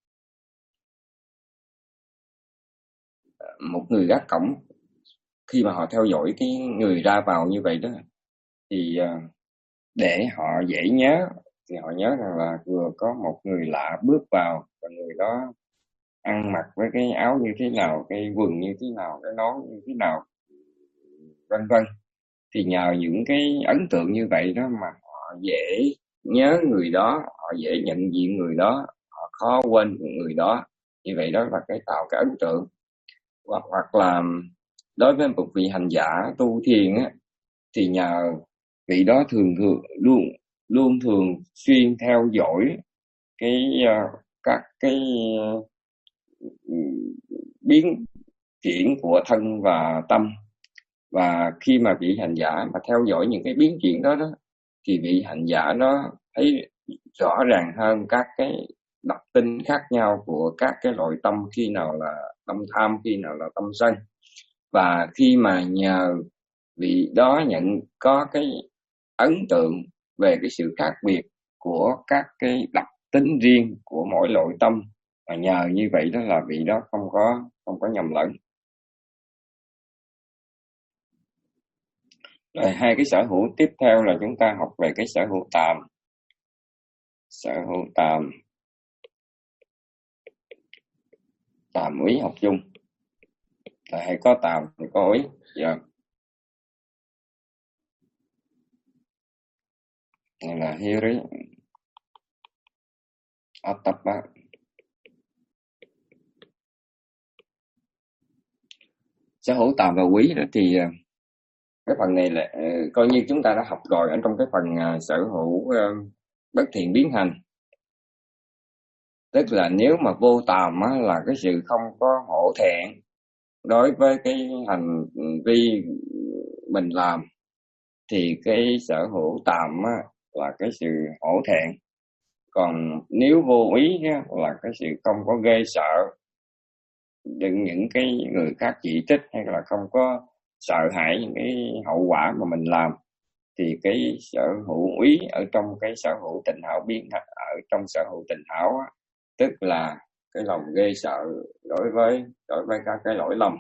một người gác cổng, khi mà họ theo dõi cái người ra vào như vậy đó, thì để họ dễ nhớ thì họ nhớ rằng là vừa có một người lạ bước vào, và người đó ăn mặc với cái áo như thế nào, cái quần như thế nào, cái nón như thế nào, vân vân. Thì nhờ những cái ấn tượng như vậy đó mà họ dễ nhớ người đó, họ dễ nhận diện người đó, họ khó quên người đó. Như vậy đó là cái tạo cái ấn tượng. Hoặc, hoặc là đối với một vị hành giả tu thiền á, thì nhờ vị đó thường thường luôn luôn thường xuyên theo dõi cái uh, các cái uh, biến chuyển của thân và tâm, và khi mà vị hành giả mà theo dõi những cái biến chuyển đó đó, thì vị hành giả đó thấy rõ ràng hơn các cái đặc tính khác nhau của các cái loại tâm, khi nào là tâm tham, khi nào là tâm sân. Và khi mà nhờ vị đó nhận có cái ấn tượng về cái sự khác biệt của các cái đặc tính riêng của mỗi loại tâm, và nhờ như vậy đó là vị đó không có không có nhầm lẫn. Rồi hai cái sở hữu tiếp theo là chúng ta học về cái sở hữu tàm. Sở hữu tàm, tàm úy học chung, là hay có tàm thì có úy. Dạ. Này là hiri atapa. Sở hữu tàm và úy đó thì cái phần này là uh, coi như chúng ta đã học rồi ở trong cái phần uh, sở hữu uh, bất thiện biến hành. Tức là nếu mà vô tàm á, là cái sự không có hổ thẹn đối với cái hành vi mình làm, thì cái sở hữu tàm á, là cái sự hổ thẹn. Còn nếu vô ý á, là cái sự không có ghê sợ những những cái người khác chỉ trích, hay là không có sợ hãi những cái hậu quả mà mình làm. Thì cái sở hữu úy ở trong cái sở hữu tịnh hảo biến ở trong sở hữu tịnh hảo á, tức là cái lòng ghê sợ đối với đối với các cái lỗi lầm.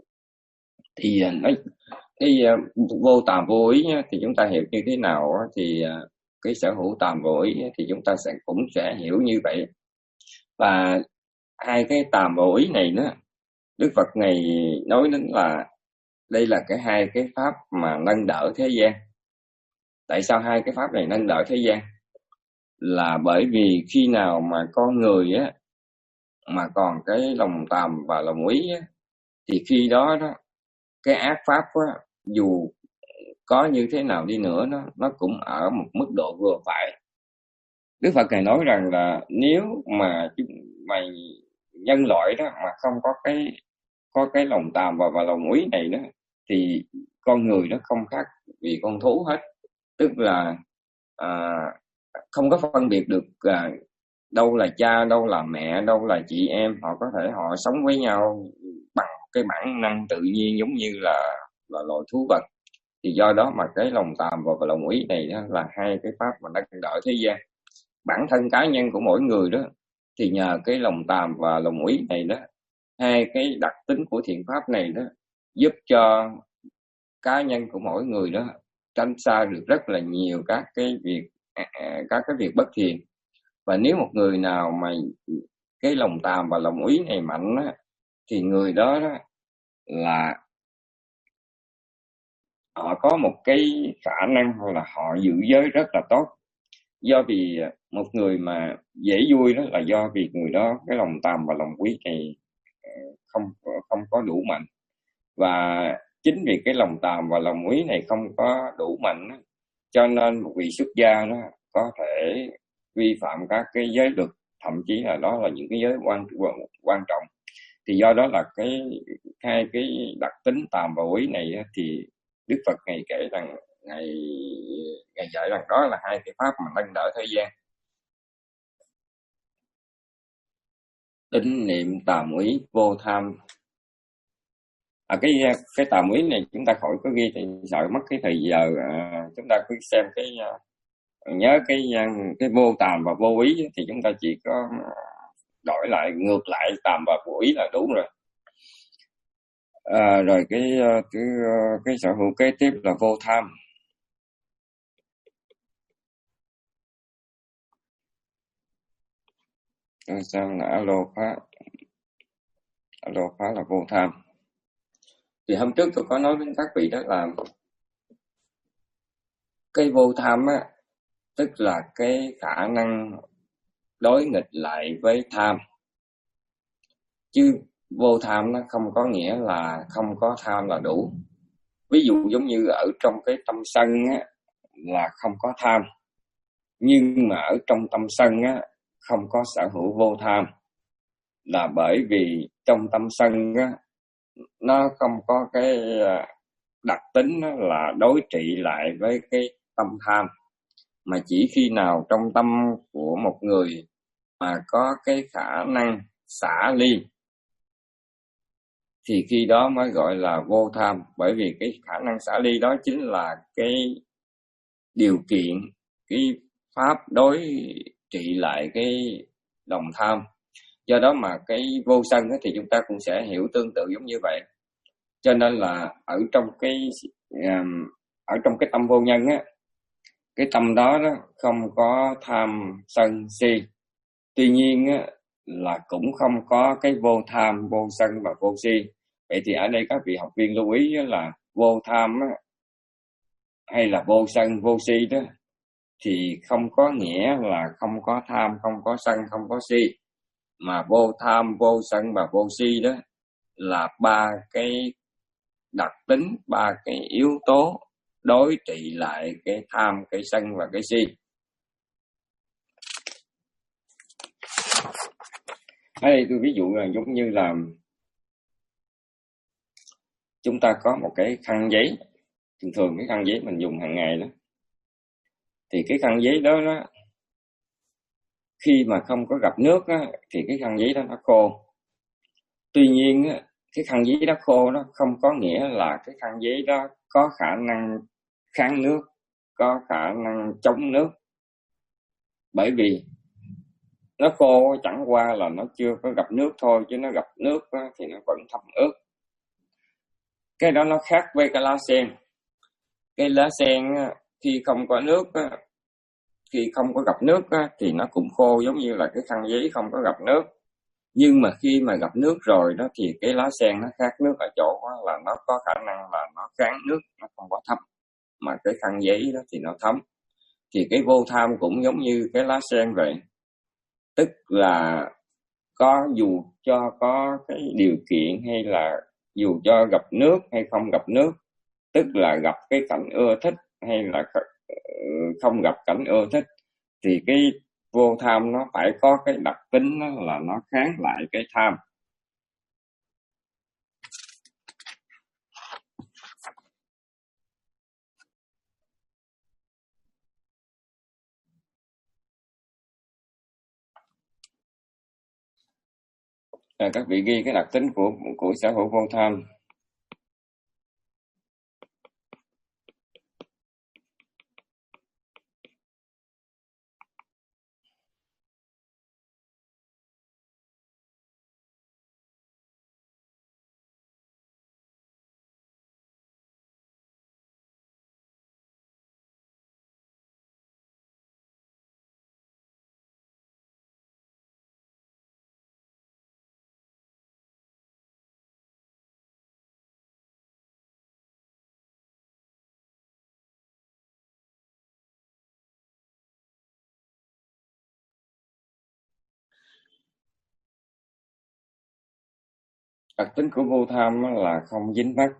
Thì nói cái vô tàm vô ý thì chúng ta hiểu như thế nào thì cái sở hữu tàm vô ý thì chúng ta sẽ cũng sẽ hiểu như vậy. Và hai cái tàm vô ý này nữa, Đức Phật này nói đến là đây là cái hai cái pháp mà nâng đỡ thế gian. Tại sao hai cái pháp này nâng đỡ thế gian? Là bởi vì khi nào mà con người á mà còn cái lòng tàm và lòng úy á, thì khi đó đó cái ác pháp á, dù có như thế nào đi nữa nó nó cũng ở một mức độ vừa phải. Đức Phật này nói rằng là nếu mà mày nhân loại đó mà không có cái có cái lòng tàm và, và lòng úy này đó, thì con người nó không khác vì con thú hết. Tức là à, không có phân biệt được à, đâu là cha, đâu là mẹ, đâu là chị em. Họ có thể họ sống với nhau bằng cái bản năng tự nhiên giống như là là loài thú vật. Thì do đó mà cái lòng tàm và, và lòng úy này đó là hai cái pháp mà nó đỡ thế gian. Bản thân cá nhân của mỗi người đó thì nhờ cái lòng tàm và lòng úy này đó, hai cái đặc tính của thiện pháp này đó, giúp cho cá nhân của mỗi người đó tránh xa được rất là nhiều các cái việc các cái việc bất thiện. Và nếu một người nào mà cái lòng tàm và lòng úy này mạnh đó, thì người đó, đó là họ có một cái khả năng hoặc là họ giữ giới rất là tốt. Do vì một người mà dễ vui đó là do vì người đó cái lòng tàm và lòng quý này không không có đủ mạnh, và chính vì cái lòng tàm và lòng quý này không có đủ mạnh, cho nên một vị xuất gia nó có thể vi phạm các cái giới luật, thậm chí là đó là những cái giới quan quan trọng. Thì do đó là cái hai cái đặc tính tàm và quý này thì Đức Phật ngày kể rằng ngày ngày dạy rằng đó là hai cái pháp mà nâng đỡ thế gian. Tín niệm tàm quý vô tham. À, cái cái tàm quý này chúng ta khỏi có ghi thì sợ mất cái thời giờ. À, chúng ta cứ xem cái nhớ cái cái vô tàm và vô quý thì chúng ta chỉ có đổi lại ngược lại tàm và vô ý là đủ rồi. À, rồi cái cái cái sở hữu kế tiếp là vô tham. Rồi sao là alo phá alo phá là vô tham. Thì hôm trước tôi có nói với các vị đó là cái vô tham á, tức là cái khả năng đối nghịch lại với tham, chứ vô tham nó không có nghĩa là không có tham là đủ. Ví dụ giống như ở trong cái tâm sân á, là không có tham, nhưng mà ở trong tâm sân á, không có sở hữu vô tham, là bởi vì trong tâm sân á, nó không có cái đặc tính là đối trị lại với cái tâm tham, mà chỉ khi nào trong tâm của một người mà có cái khả năng xả ly thì khi đó mới gọi là vô tham. Bởi vì cái khả năng xả ly đó chính là cái điều kiện, cái pháp đối trị lại cái lòng tham. Do đó mà cái vô sân thì chúng ta cũng sẽ hiểu tương tự giống như vậy. Cho nên là ở trong cái ở trong cái tâm vô nhân á, cái tâm đó đó không có tham sân si. Tuy nhiên á, là cũng không có cái vô tham, vô sân và vô si. Vậy thì ở đây các vị học viên lưu ý là vô tham á, hay là vô sân, vô si đó thì không có nghĩa là không có tham, không có sân, không có si, mà vô tham, vô sân và vô si đó là ba cái đặc tính, ba cái yếu tố đối trị lại cái tham, cái sân và cái si. Ở đây tôi ví dụ là giống như là chúng ta có một cái khăn giấy, thường thường cái khăn giấy mình dùng hàng ngày đó, thì cái khăn giấy đó, đó khi mà không có gặp nước á, thì cái khăn giấy đó nó khô. Tuy nhiên á, cái khăn giấy đó khô đó không có nghĩa là cái khăn giấy đó có khả năng kháng nước, có khả năng chống nước. Bởi vì nó khô chẳng qua là nó chưa có gặp nước thôi, chứ nó gặp nước á, thì nó vẫn thấm ướt. Cái đó nó khác với cái lá sen. Cái lá sen á, khi không có nước á, khi không có gặp nước á, thì nó cũng khô giống như là cái khăn giấy không có gặp nước. Nhưng mà khi mà gặp nước rồi đó thì cái lá sen nó khác nước ở chỗ là nó có khả năng là nó kháng nước, nó không có thấm. Mà cái khăn giấy đó thì nó thấm. Thì cái vô tham cũng giống như cái lá sen vậy. Tức là có dù cho có cái điều kiện hay là dù cho gặp nước hay không gặp nước, tức là gặp cái cảnh ưa thích hay là không gặp cảnh ưa thích, thì cái vô tham nó phải có cái đặc tính là nó kháng lại cái tham. À, các vị ghi cái đặc tính của của sở hữu vô tham. Đặc tính của vô tham là không dính mắc.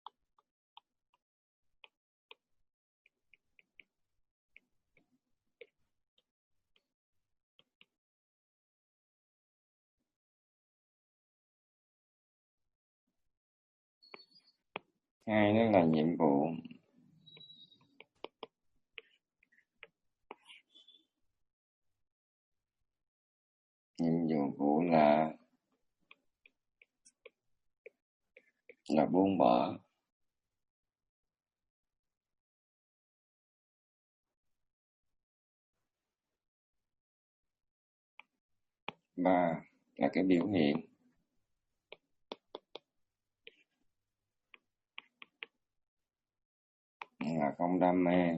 Hai đó là nhiệm vụ. Nhiệm vụ là là buông bỏ. Ba là cái biểu hiện là không đam mê.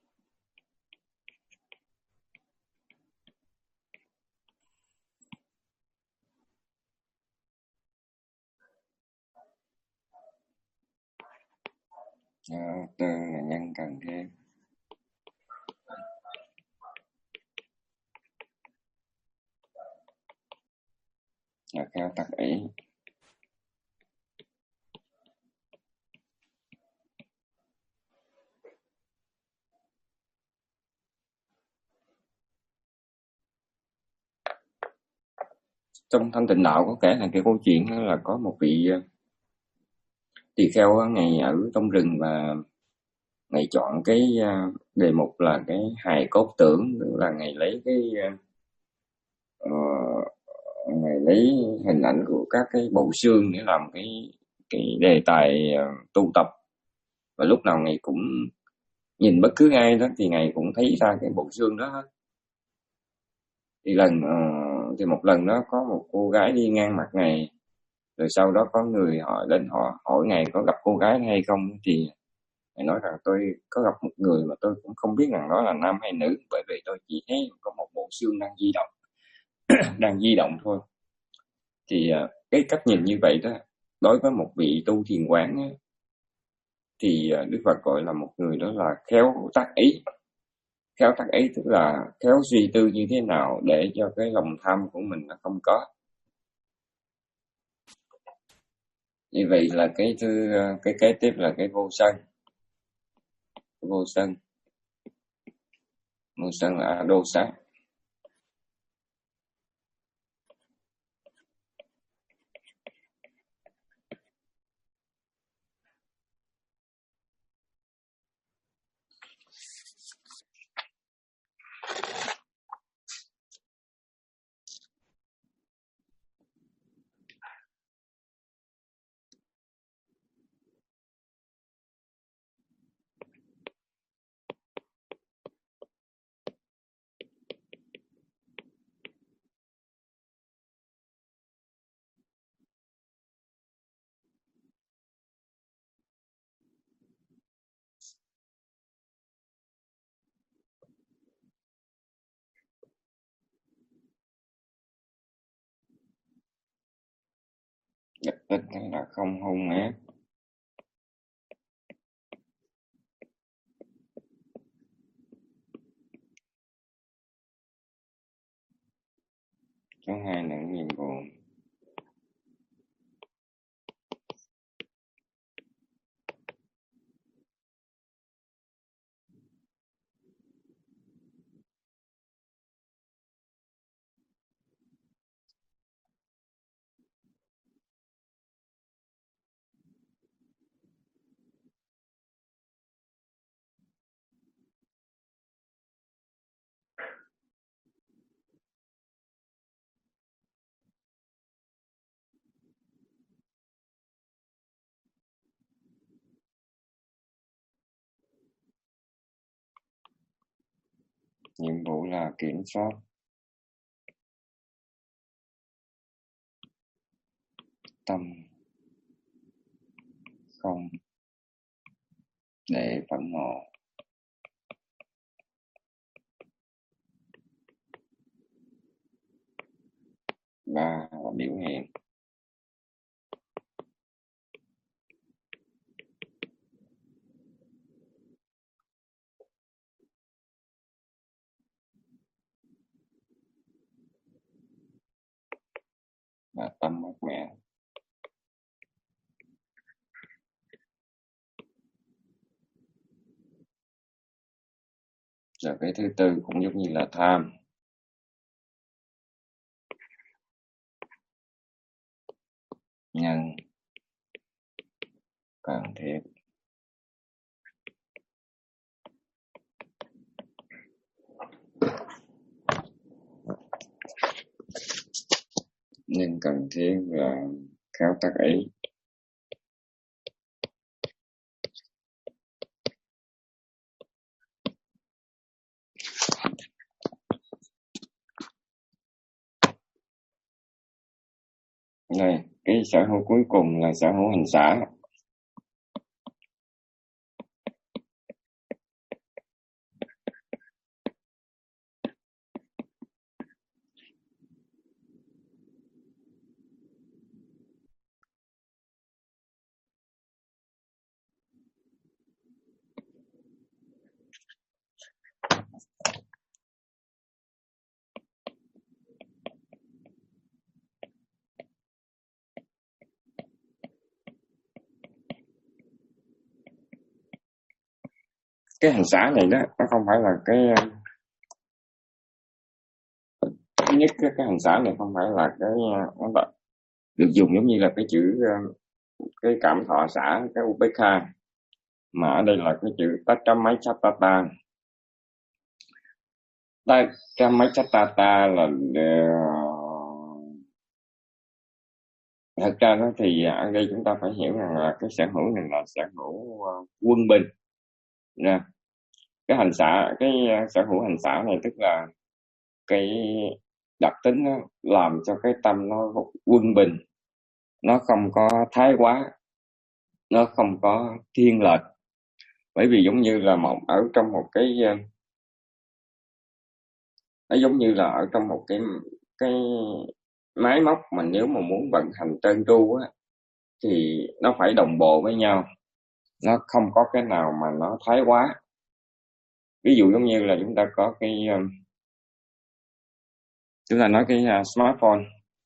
Tư là nhân cần thiết. Là khéo tác ý. Trong Thanh Tịnh Đạo có kể là cái câu chuyện là có một vị tỳ kheo ngày ở trong rừng và ngày chọn cái đề mục là cái hài cốt tưởng, tức là ngày lấy cái uh, ngày lấy hình ảnh của các cái bộ xương để làm cái cái đề tài uh, tu tập. Và lúc nào ngày cũng nhìn bất cứ ai đó thì ngày cũng thấy ra cái bộ xương đó hết. Thì lần uh, thì một lần đó có một cô gái đi ngang mặt ngày, rồi sau đó có người họ đến họ hỏi ngày có gặp cô gái hay không, thì Ngài nói rằng tôi có gặp một người mà tôi cũng không biết rằng đó là nam hay nữ, bởi vì tôi chỉ thấy có một bộ xương đang di động, đang di động thôi. Thì cái cách nhìn như vậy đó, đối với một vị tu thiền quán á, thì Đức Phật gọi là một người đó là khéo tác ý. Khéo tác ý tức là khéo suy tư như thế nào để cho cái lòng tham của mình nó không có. Như vậy là cái thứ cái kế tiếp là cái vô sân. Vô sân. Vô sân là đô sát. Đặc tích là không hung ác. Số hai là nhiệm vụ. Nhiệm vụ là kiểm soát tâm, không để phẫn nộ. Ba là biểu hiện. Là tâm mất mẹ. Rồi cái thứ tư cũng giống như là tham, nhân, cần thiết. Nhân cần thiết là khéo tác ý. Đây, cái sở hữu cuối cùng là sở hữu hành xả. Cái hành xả này đó, nó không phải là cái thứ nhất, cái, cái hành xả này không phải là cái nó được dùng giống như là cái chữ cái cảm thọ xả, cái upekha, mà ở đây là cái chữ tatramaichattata. Tatramaichattata là thật ra đó thì ở đây chúng ta phải hiểu rằng là cái sở hữu này là sở hữu uh, quân bình nha. Cái hành xả, cái sở hữu hành xả này tức là cái đặc tính nó làm cho cái tâm nó quân bình, nó không có thái quá, nó không có thiên lệch. Bởi vì giống như là một ở trong một cái nó giống như là ở trong một cái cái máy móc mà nếu mà muốn vận hành trơn tru á thì nó phải đồng bộ với nhau, nó không có cái nào mà nó thái quá. Ví dụ giống như là chúng ta có cái chúng ta nói cái uh, smartphone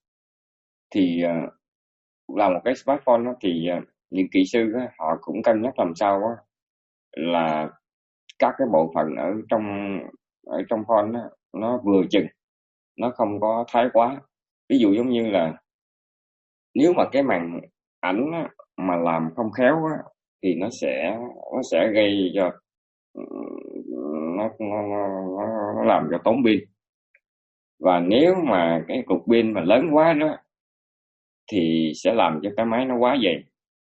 thì uh, là một cái smartphone đó, thì uh, những kỹ sư đó, họ cũng cân nhắc làm sao đó, là các cái bộ phận ở trong ở trong phone đó, nó vừa chừng, nó không có thái quá. Ví dụ giống như là nếu mà cái màn ảnh á, mà làm không khéo á, thì nó sẽ nó sẽ gây cho nó, nó, nó, nó làm cho tốn pin. Và nếu mà cái cục pin mà lớn quá đó thì sẽ làm cho cái máy nó quá dày.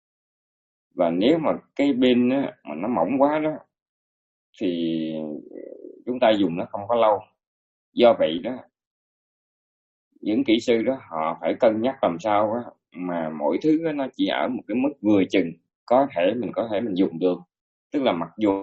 Và nếu mà cái pin á, mà nó mỏng quá đó thì chúng ta dùng nó không có lâu. Do vậy đó, những kỹ sư đó họ phải cân nhắc làm sao đó, mà mỗi thứ đó, nó chỉ ở một cái mức vừa chừng, có thể mình có thể mình dùng được. Tức là mặc dù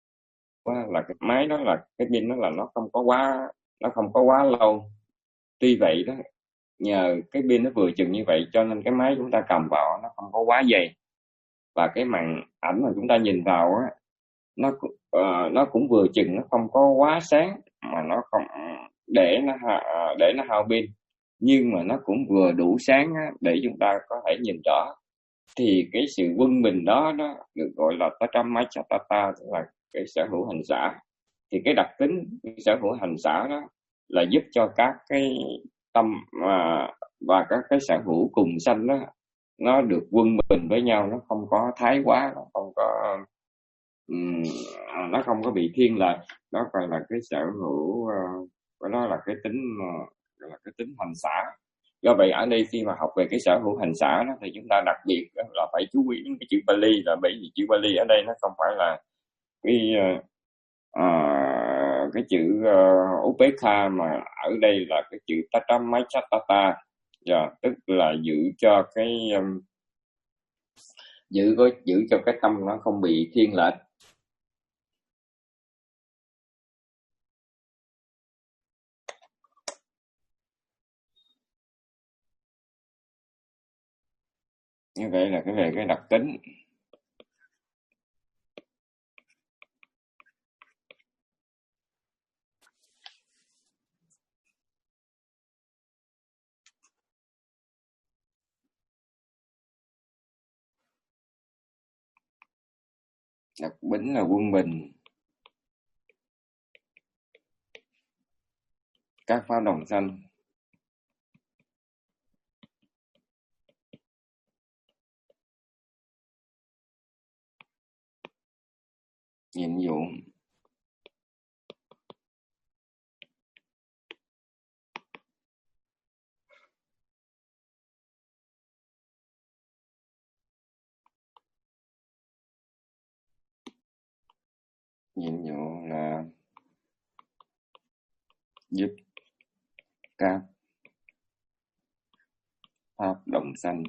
là cái máy đó là cái pin đó là nó không có quá nó không có quá lâu, tuy vậy đó, nhờ cái pin nó vừa chừng như vậy cho nên cái máy chúng ta cầm vào nó không có quá dày, và cái màn ảnh mà chúng ta nhìn vào á, nó uh, nó cũng vừa chừng, nó không có quá sáng mà nó không để nó để nó hao pin, nhưng mà nó cũng vừa đủ sáng á, để chúng ta có thể nhìn rõ. Thì cái sự quân bình đó đó được gọi là tatramaichattata, tức là cái sở hữu hành xả. Thì cái đặc tính sở hữu hành xả đó là giúp cho các cái tâm mà và các cái sở hữu cùng sanh đó nó được quân bình với nhau, nó không có thái quá, nó không có um, nó không có bị thiên lệch. Đó gọi là cái sở hữu uh, đó là cái tính uh, là cái tính hành xả. Do vậy ở đây khi mà học về cái sở hữu hành xả đó, thì chúng ta đặc biệt là phải chú ý đến cái chữ Pali, là bởi vì chữ Pali ở đây nó không phải là cái uh, uh, cái chữ uh, Upekha, mà ở đây là cái chữ Tatramaichattata, yeah, tức là giữ cho cái um, giữ có giữ cho cái tâm nó không bị thiên lệch. Như vậy là cái về cái đặc tính. Đặc bính là quân bình, các pháp đồng sanh. Nhiệm vụ nhiệm vụ là giúp các pháp đồng sanh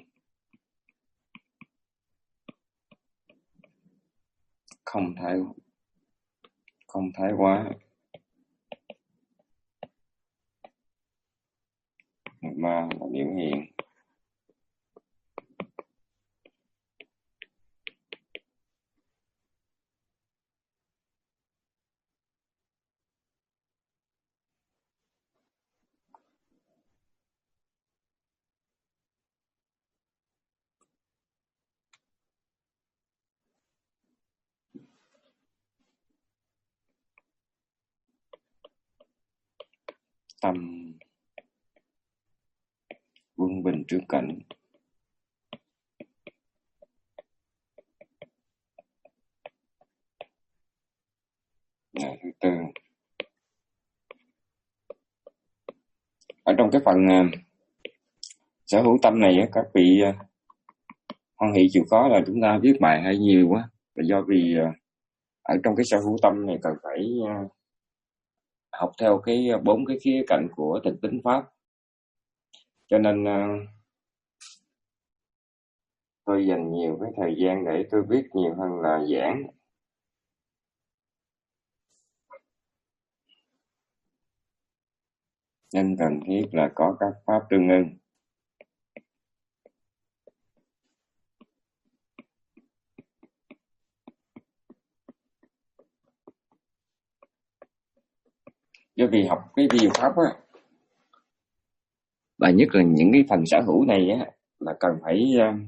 không thái không thái quá mà là biểu hiện tâm quân bình trước cảnh. Ngày thứ tư, ở trong cái phần uh, sở hữu tâm này, các vị uh, hoan hỷ chịu khó là chúng ta viết bài hơi nhiều quá, là do vì uh, ở trong cái sở hữu tâm này cần phải uh, học theo cái bốn cái khía cạnh của thực tính pháp, cho nên uh, tôi dành nhiều cái thời gian để tôi viết nhiều hơn là giảng. Nên cần thiết là có các pháp tương ưng. Do vì học cái vi diệu pháp á, và nhất là những cái phần sở hữu này á, là cần phải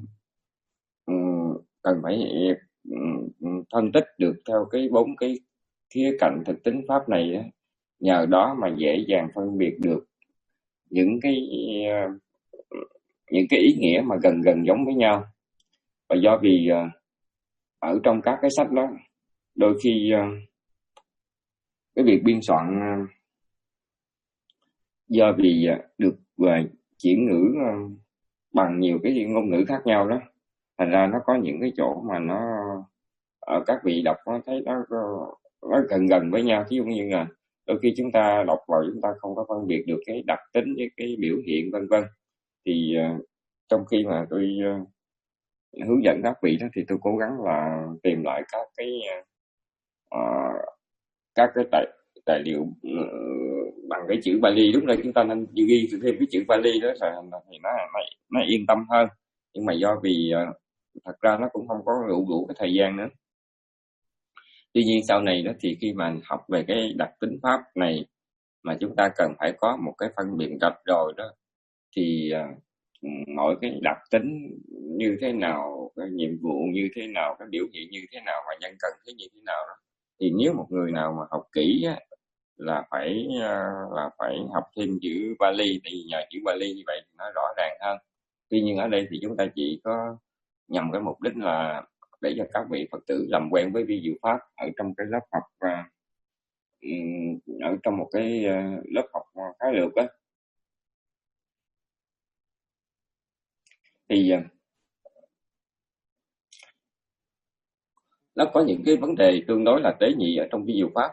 uh, cần phải uh, phân tích được theo cái bốn cái khía cạnh thực tính pháp này á. Nhờ đó mà dễ dàng phân biệt được những cái uh, những cái ý nghĩa mà gần gần giống với nhau. Và do vì uh, ở trong các cái sách đó, đôi khi uh, cái việc biên soạn uh, do vì uh, được uh, chuyển ngữ uh, bằng nhiều cái ngôn ngữ khác nhau đó, thành ra nó có những cái chỗ mà nó uh, các vị đọc nó thấy nó, nó gần gần với nhau. Ví dụ như là đôi khi chúng ta đọc vào chúng ta không có phân biệt được cái đặc tính với cái biểu hiện vân vân. Thì uh, trong khi mà tôi uh, hướng dẫn các vị đó, thì tôi cố gắng là tìm lại các cái uh, các cái tài tài liệu uh, bằng cái chữ Bali. Đúng là chúng ta nên ghi thêm cái chữ Bali đó rồi thì nó nó, nó yên tâm hơn. Nhưng mà do vì uh, thật ra nó cũng không có đủ đủ cái thời gian nữa. Tuy nhiên sau này đó thì khi mà học về cái đặc tính pháp này mà chúng ta cần phải có một cái phân biệt rạch rồi đó, thì uh, mỗi cái đặc tính như thế nào, cái nhiệm vụ như thế nào, cái biểu hiện như thế nào và nhân cần thế như thế nào đó, thì nếu một người nào mà học kỹ á, là phải uh, là phải học thêm chữ Bali, thì nhờ chữ Bali như vậy thì nó rõ ràng hơn. Tuy nhiên ở đây thì chúng ta chỉ có nhằm cái mục đích là để cho các vị Phật tử làm quen với vi diệu pháp ở trong cái lớp học uh, ở trong một cái uh, lớp học khái lược á. Thì uh, nó có những cái vấn đề tương đối là tế nhị ở trong vi diệu pháp.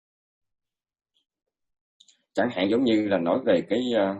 Chẳng hạn giống như là nói về cái uh,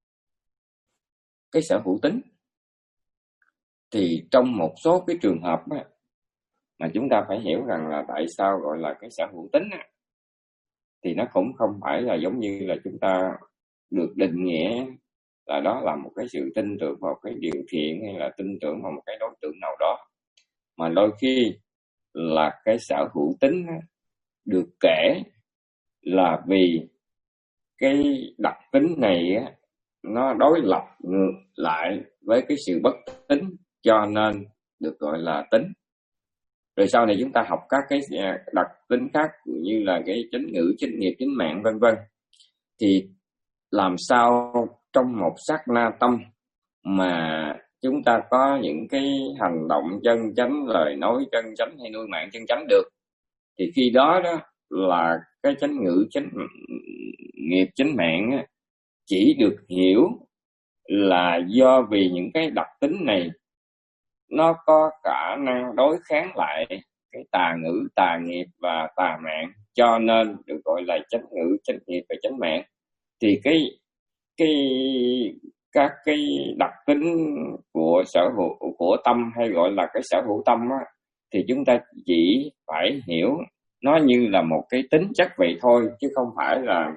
cái sở hữu tính, thì trong một số cái trường hợp á, mà chúng ta phải hiểu rằng là tại sao gọi là cái sở hữu tính á, thì nó cũng không phải là giống như là chúng ta được định nghĩa là đó là một cái sự tin tưởng vào cái điều thiện hay là tin tưởng vào một cái đối tượng nào đó, mà đôi khi là cái sở hữu tính á, được kể là vì cái đặc tính này á, nó đối lập ngược lại với cái sự bất tín, cho nên được gọi là tính. Rồi sau này chúng ta học các cái đặc tính khác như là cái chánh ngữ, chánh nghiệp, chánh mạng vân vân, thì làm sao trong một sát na tâm mà chúng ta có những cái hành động chân chánh, lời nói chân chánh hay nuôi mạng chân chánh được, thì khi đó đó là cái chánh ngữ, chánh nghiệp, chánh mạng á, chỉ được hiểu là do vì những cái đặc tính này nó có khả năng đối kháng lại cái tà ngữ, tà nghiệp và tà mạng, cho nên được gọi là chánh ngữ, chánh nghiệp và chánh mạng. Thì cái cái các cái đặc tính của sở hữu của tâm, hay gọi là cái sở hữu tâm á, thì chúng ta chỉ phải hiểu nó như là một cái tính chất vậy thôi, chứ không phải là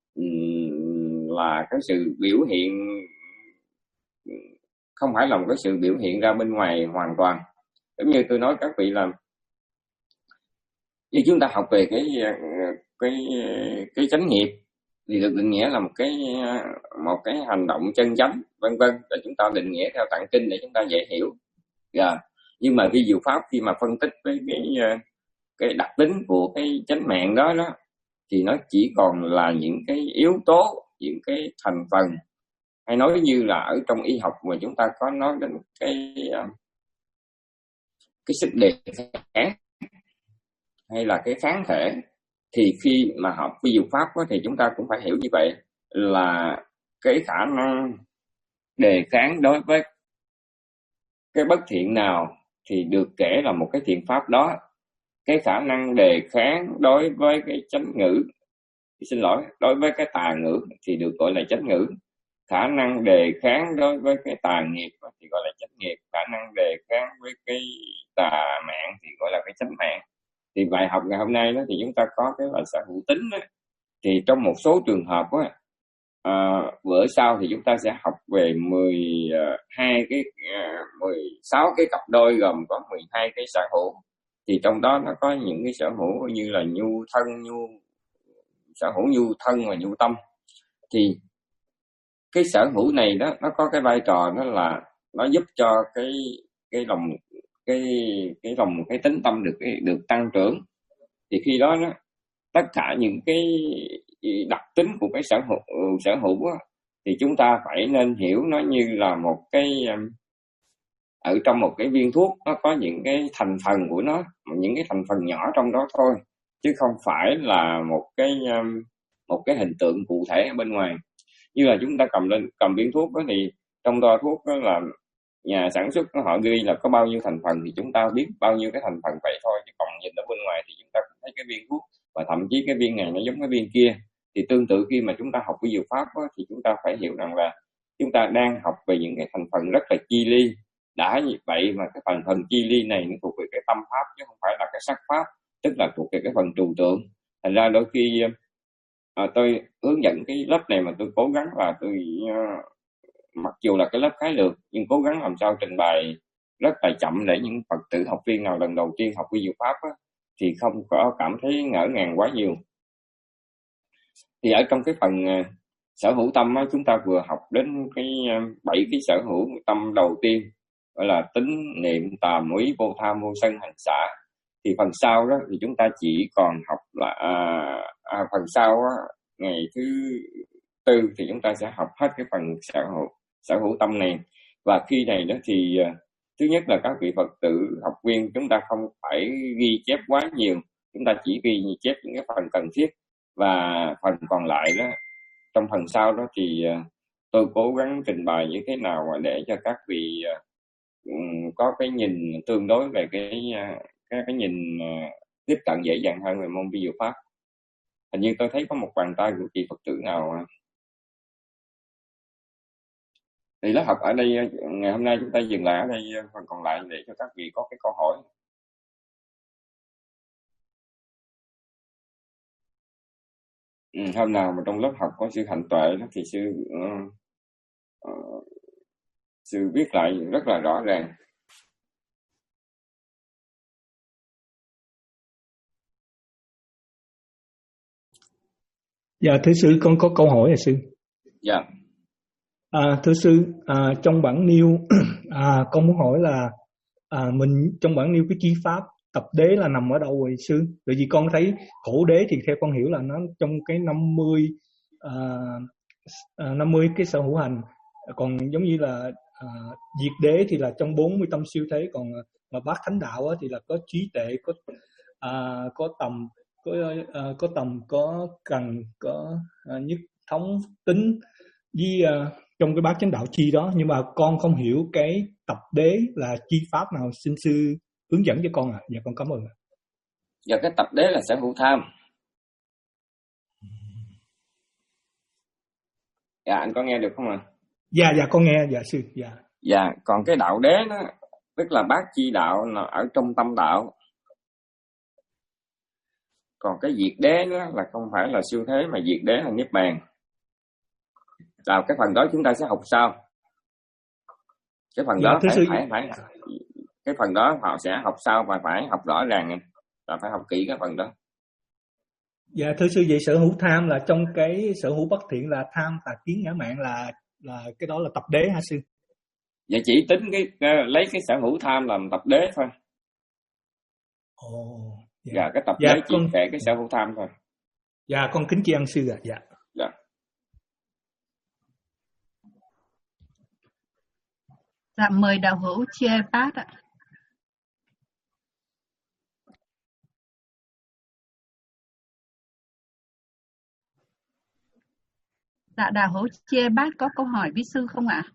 là cái sự biểu hiện, không phải là một cái sự biểu hiện ra bên ngoài hoàn toàn. Giống như tôi nói các vị là như chúng ta học về cái cái cái chánh nghiệp thì được định nghĩa là một cái một cái hành động chân chánh, vân vân, để chúng ta định nghĩa theo tạng kinh để chúng ta dễ hiểu. Yeah. Nhưng mà vi diệu pháp khi mà phân tích với cái cái đặc tính của cái chánh mạng đó đó, thì nó chỉ còn là những cái yếu tố, những cái thành phần, hay nói như là ở trong y học mà chúng ta có nói đến cái cái sức đề kháng hay là cái kháng thể, thì khi mà học vi diệu pháp đó, thì chúng ta cũng phải hiểu như vậy, là cái khả năng đề kháng đối với cái bất thiện nào thì được kể là một cái thiện pháp đó, cái khả năng đề kháng đối với cái chánh ngữ, xin lỗi, đối với cái tà ngữ thì được gọi là chánh ngữ, khả năng đề kháng đối với cái tà nghiệp thì gọi là chánh nghiệp, khả năng đề kháng với cái tà mạng thì gọi là cái chánh mạng. Thì bài học ngày hôm nay đó thì chúng ta có cái là sở hữu tính đó. Thì trong một số trường hợp á, à, bữa sau thì chúng ta sẽ học về mười hai cái mười sáu cái cặp đôi gồm có mười hai cái sở hữu. Thì trong đó nó có những cái sở hữu như là nhu thân, nhu sở hữu nhu thân và nhu tâm. Thì cái sở hữu này đó nó có cái vai trò đó là nó giúp cho cái cái lòng cái cái lòng cái tính tâm được được tăng trưởng. Thì khi đó đó tất cả những cái đặc tính của cái sở hữu sở hữu đó, thì chúng ta phải nên hiểu nó như là một cái ở trong một cái viên thuốc, nó có những cái thành phần của nó, những cái thành phần nhỏ trong đó thôi, chứ không phải là một cái một cái hình tượng cụ thể ở bên ngoài. Như là chúng ta cầm lên cầm viên thuốc đó, thì trong toa thuốc đó là nhà sản xuất họ ghi là có bao nhiêu thành phần, thì chúng ta biết bao nhiêu cái thành phần vậy thôi, chứ còn nhìn ở bên ngoài thì chúng ta cũng thấy cái viên thuốc, và thậm chí cái viên này nó giống cái viên kia. Thì tương tự khi mà chúng ta học vi diệu pháp đó, thì chúng ta phải hiểu rằng là chúng ta đang học về những cái thành phần rất là chi ly. Đã như vậy mà cái thành phần chi ly này nó thuộc về cái tâm pháp chứ không phải là cái sắc pháp, tức là thuộc về cái phần trừu tượng. Thành ra đôi khi à, tôi hướng dẫn cái lớp này mà tôi cố gắng là tôi uh, mặc dù là cái lớp khái lược nhưng cố gắng làm sao trình bày rất là chậm để những Phật tử học viên nào lần đầu tiên học vi diệu pháp á, thì không có cảm thấy ngỡ ngàng quá nhiều. Thì ở trong cái phần uh, sở hữu tâm á, chúng ta vừa học đến cái uh, bảy cái sở hữu tâm đầu tiên, gọi là tính, niệm, tà, muối, vô tham, vô sân, hành xả. Thì phần sau đó thì chúng ta chỉ còn học là à, à, phần sau á, ngày thứ tư thì chúng ta sẽ học hết cái phần sở hữu sở hữu tâm này. Và khi này đó thì uh, thứ nhất là các vị Phật tử học viên chúng ta không phải ghi chép quá nhiều, chúng ta chỉ ghi chép những cái phần cần thiết, và phần còn lại đó trong phần sau đó thì uh, tôi cố gắng trình bày như thế nào mà để cho các vị uh, có cái nhìn tương đối về cái uh, cái, cái nhìn uh, tiếp cận dễ dàng hơn về môn vi diệu pháp. Hình như tôi thấy có một bàn tay của chị Phật tử nào. Thì lớp học ở đây ngày hôm nay chúng ta dừng lại ở đây, phần còn lại để cho các vị có cái câu hỏi. Ừ, hôm nào mà trong lớp học có sư Hạnh Tuệ đó, thì sư uh, uh, sư viết lại rất là rõ ràng. Dạ thưa sư, con có câu hỏi à sư. Dạ. À, thưa sư, à, trong bản nêu à, con muốn hỏi là à, mình trong bản nêu cái chi pháp tập đế là nằm ở đâu rồi sư? Bởi vì con thấy khổ đế thì theo con hiểu là nó trong cái năm mươi à, uh, năm mươi cái sở hữu hành. Còn giống như là uh, diệt đế thì là trong bốn mươi tâm siêu thế, còn mà bát thánh đạo á, thì là có trí tuệ, có uh, có tầm, có uh, có tầm, có cần, có uh, nhất thống tính với uh, trong cái bát chánh đạo chi đó. Nhưng mà con không hiểu cái tập đế là chi pháp nào, xin sư hướng dẫn cho con à. Dạ con cảm ơn. Giờ cái tập đế là sở hữu tham. Dạ anh có nghe được không ạ? À? Dạ dạ con nghe. Dạ sư. Dạ. Dạ còn cái đạo đế đó tức là bát chi đạo là ở trong tâm đạo. Còn cái diệt đế đó là không phải là siêu thế, mà diệt đế là niết bàn. Là cái phần đó chúng ta sẽ học sau. Cái phần dạ, đó phải, sư... phải phải cái phần đó họ sẽ học sau và phải học rõ ràng, là phải học kỹ cái phần đó. Dạ thưa sư, vậy sở hữu tham là trong cái sở hữu bất thiện là tham, tà kiến, ngã mạn là là cái đó là tập đế hả sư? Dạ chỉ tính cái lấy cái sở hữu tham làm tập đế thôi. Ồ. Dạ, dạ cái tập dạ, đế chỉ con... kể cái sở hữu tham thôi. Dạ con kính tri ân sư ạ. À. Dạ. Dạ. Dạ mời đạo hữu chia bát ạ. Dạ đạo hữu chia bát có câu hỏi với sư không ạ?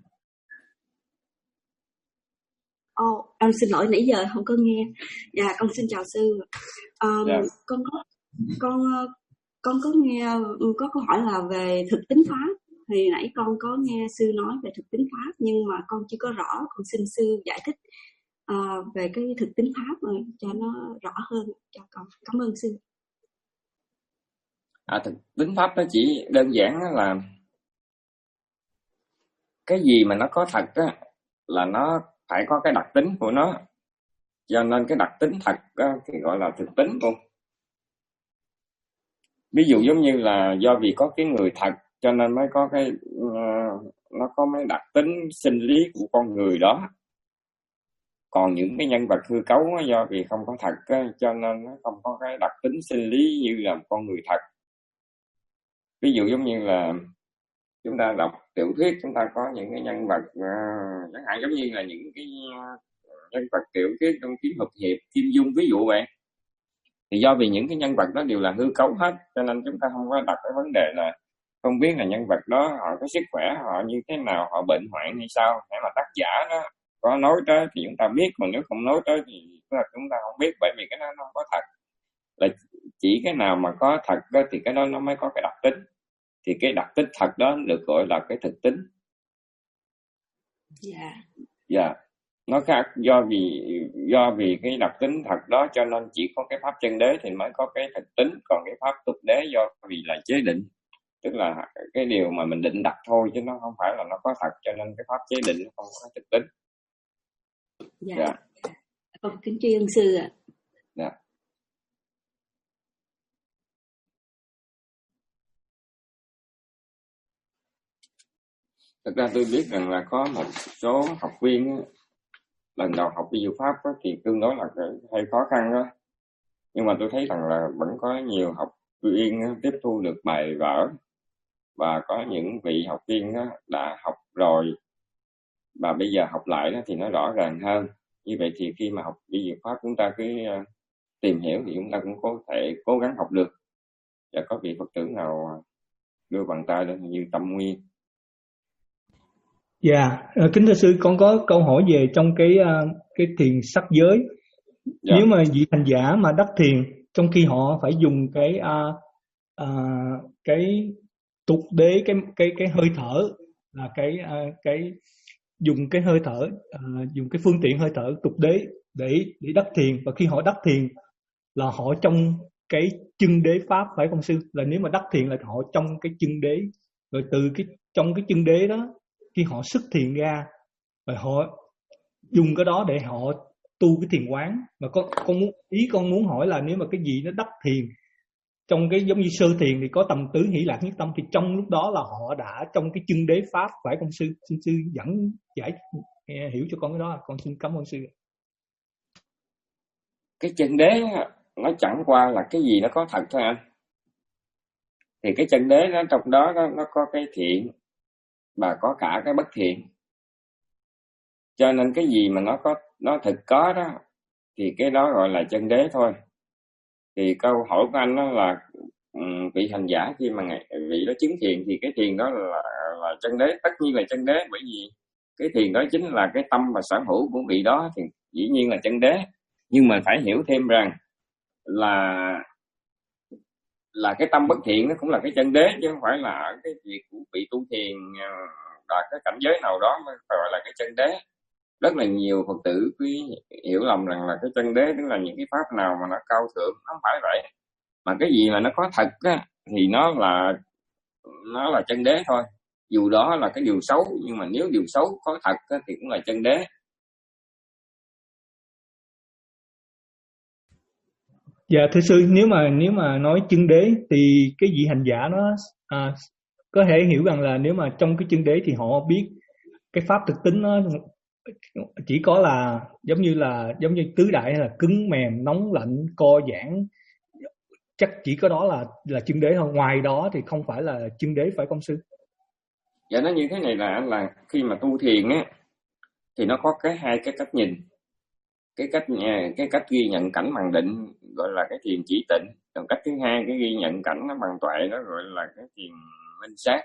Ồ, oh, em xin lỗi nãy giờ không có nghe. Dạ con xin chào sư. Um, yeah. Con có con con có nghe có câu hỏi là về thực tính pháp. Thì nãy con có nghe sư nói về thực tính pháp, nhưng mà con chưa có rõ, con xin sư giải thích uh, về cái thực tính pháp rồi cho nó rõ hơn cho con. Cảm ơn sư. À, thực tính pháp nó chỉ đơn giản là cái gì mà nó có thật á, là nó phải có cái đặc tính của nó, cho nên cái đặc tính thật á, thì gọi là thực tính luôn. Ví dụ giống như là do vì có cái người thật cho nên mới có cái uh, nó có mấy đặc tính sinh lý của con người đó. Còn những cái nhân vật hư cấu á, do vì không có thật á, cho nên nó không có cái đặc tính sinh lý như là con người thật. Ví dụ giống như là chúng ta đọc tiểu thuyết, chúng ta có những cái nhân vật uh, chẳng hạn giống như là những cái uh, nhân vật tiểu thuyết trong kiếm hợp hiệp, Kim Dung ví dụ vậy. Thì do vì những cái nhân vật đó đều là hư cấu hết, cho nên chúng ta không có đặt cái vấn đề là không biết là nhân vật đó họ có sức khỏe, họ như thế nào, họ bệnh hoạn hay sao. Nếu mà tác giả đó có nói tới thì chúng ta biết, còn nếu không nói tới thì chúng ta không biết, bởi vì cái đó nó không có thật. Là chỉ cái nào mà có thật đó, thì cái đó nó mới có cái đặc tính. Thì cái đặc tính thật đó được gọi là cái thực tính. Dạ. Yeah. Dạ. Yeah. Nó khác, do vì do vì cái đặc tính thật đó cho nên chỉ có cái pháp chân đế thì mới có cái thực tính, còn cái pháp tục đế do vì là chế định, tức là cái điều mà mình định đặt thôi chứ nó không phải là nó có thật, cho nên cái pháp chế định nó không có thực tính. Dạ. Dạ. Con kính tri ân sư ạ. Dạ. Thực ra tôi biết rằng là có một số học viên lần đầu học vi diệu pháp đó, thì tương đối là hơi khó khăn đó. Nhưng mà tôi thấy rằng là vẫn có nhiều học viên tiếp thu được bài vở, và có những vị học viên đó đã học rồi và bây giờ học lại đó thì nó rõ ràng hơn. Như vậy thì khi mà học vi diệu pháp chúng ta cứ tìm hiểu thì chúng ta cũng có thể cố gắng học được. Và có vị Phật tử nào đưa bàn tay lên như Tâm Nguyên. Dạ, yeah. Kính thưa sư, con có câu hỏi về trong cái cái thiền sắc giới. Yeah. Nếu mà vị hành giả mà đắc thiền, trong khi họ phải dùng cái uh, uh, cái tục đế, cái cái cái hơi thở là cái uh, cái dùng cái hơi thở, uh, dùng cái phương tiện hơi thở tục đế để để đắc thiền, và khi họ đắc thiền là họ trong cái chân đế pháp, phải không sư? Là nếu mà đắc thiền là họ trong cái chân đế, rồi từ cái trong cái chân đế đó khi họ xuất thiền ra, rồi họ dùng cái đó để họ tu cái thiền quán. Mà con con muốn ý con muốn hỏi là nếu mà cái gì nó đắc thiền trong cái giống như sơ thiền thì có tầm tứ hỷ lạc nhất tâm, thì trong lúc đó là họ đã trong cái chân đế pháp, phải không sư? Xin sư dẫn giải hiểu cho con cái đó. Con xin cảm ơn sư. Cái chân đế nó chẳng qua là cái gì nó có thật thôi anh. Thì cái chân đế nó trong đó nó, nó có cái thiện và có cả cái bất thiện. Cho nên cái gì mà nó có nó thực có đó thì cái đó gọi là chân đế thôi. Thì câu hỏi của anh đó là um, vị hành giả khi mà ngày, vị đó chứng thiền thì cái thiền đó là, là chân đế, tất nhiên là chân đế, bởi vì cái thiền đó chính là cái tâm và sở hữu của vị đó thì dĩ nhiên là chân đế. Nhưng mà phải hiểu thêm rằng là là cái tâm bất thiện nó cũng là cái chân đế, chứ không phải là cái việc của vị tu thiền đạt cái cảnh giới nào đó mới gọi là cái chân đế. Rất là nhiều Phật tử quý hiểu lầm rằng là cái chân đế tức là những cái pháp nào mà nó cao thượng, nó không phải vậy. Mà cái gì mà nó có thật á, thì nó là nó là chân đế thôi. Dù đó là cái điều xấu, nhưng mà nếu điều xấu có thật á, thì cũng là chân đế. Dạ thưa sư, nếu mà nếu mà nói chân đế thì cái vị hành giả nó à, có thể hiểu rằng là nếu mà trong cái chân đế thì họ biết cái pháp thực tính nó chỉ có là giống như là giống như tứ đại hay là cứng mềm, nóng lạnh, co giãn, chắc chỉ có đó là là chân đế thôi, ngoài đó thì không phải là chân đế, phải không sư? Dạ nó như thế này là là khi mà tu thiền á thì nó có cái hai cái cách nhìn. Cái cách cái cách ghi nhận cảnh bằng định gọi là cái thiền chỉ tịnh, còn cách thứ hai cái ghi nhận cảnh nó bằng tuệ đó gọi là cái thiền minh sát.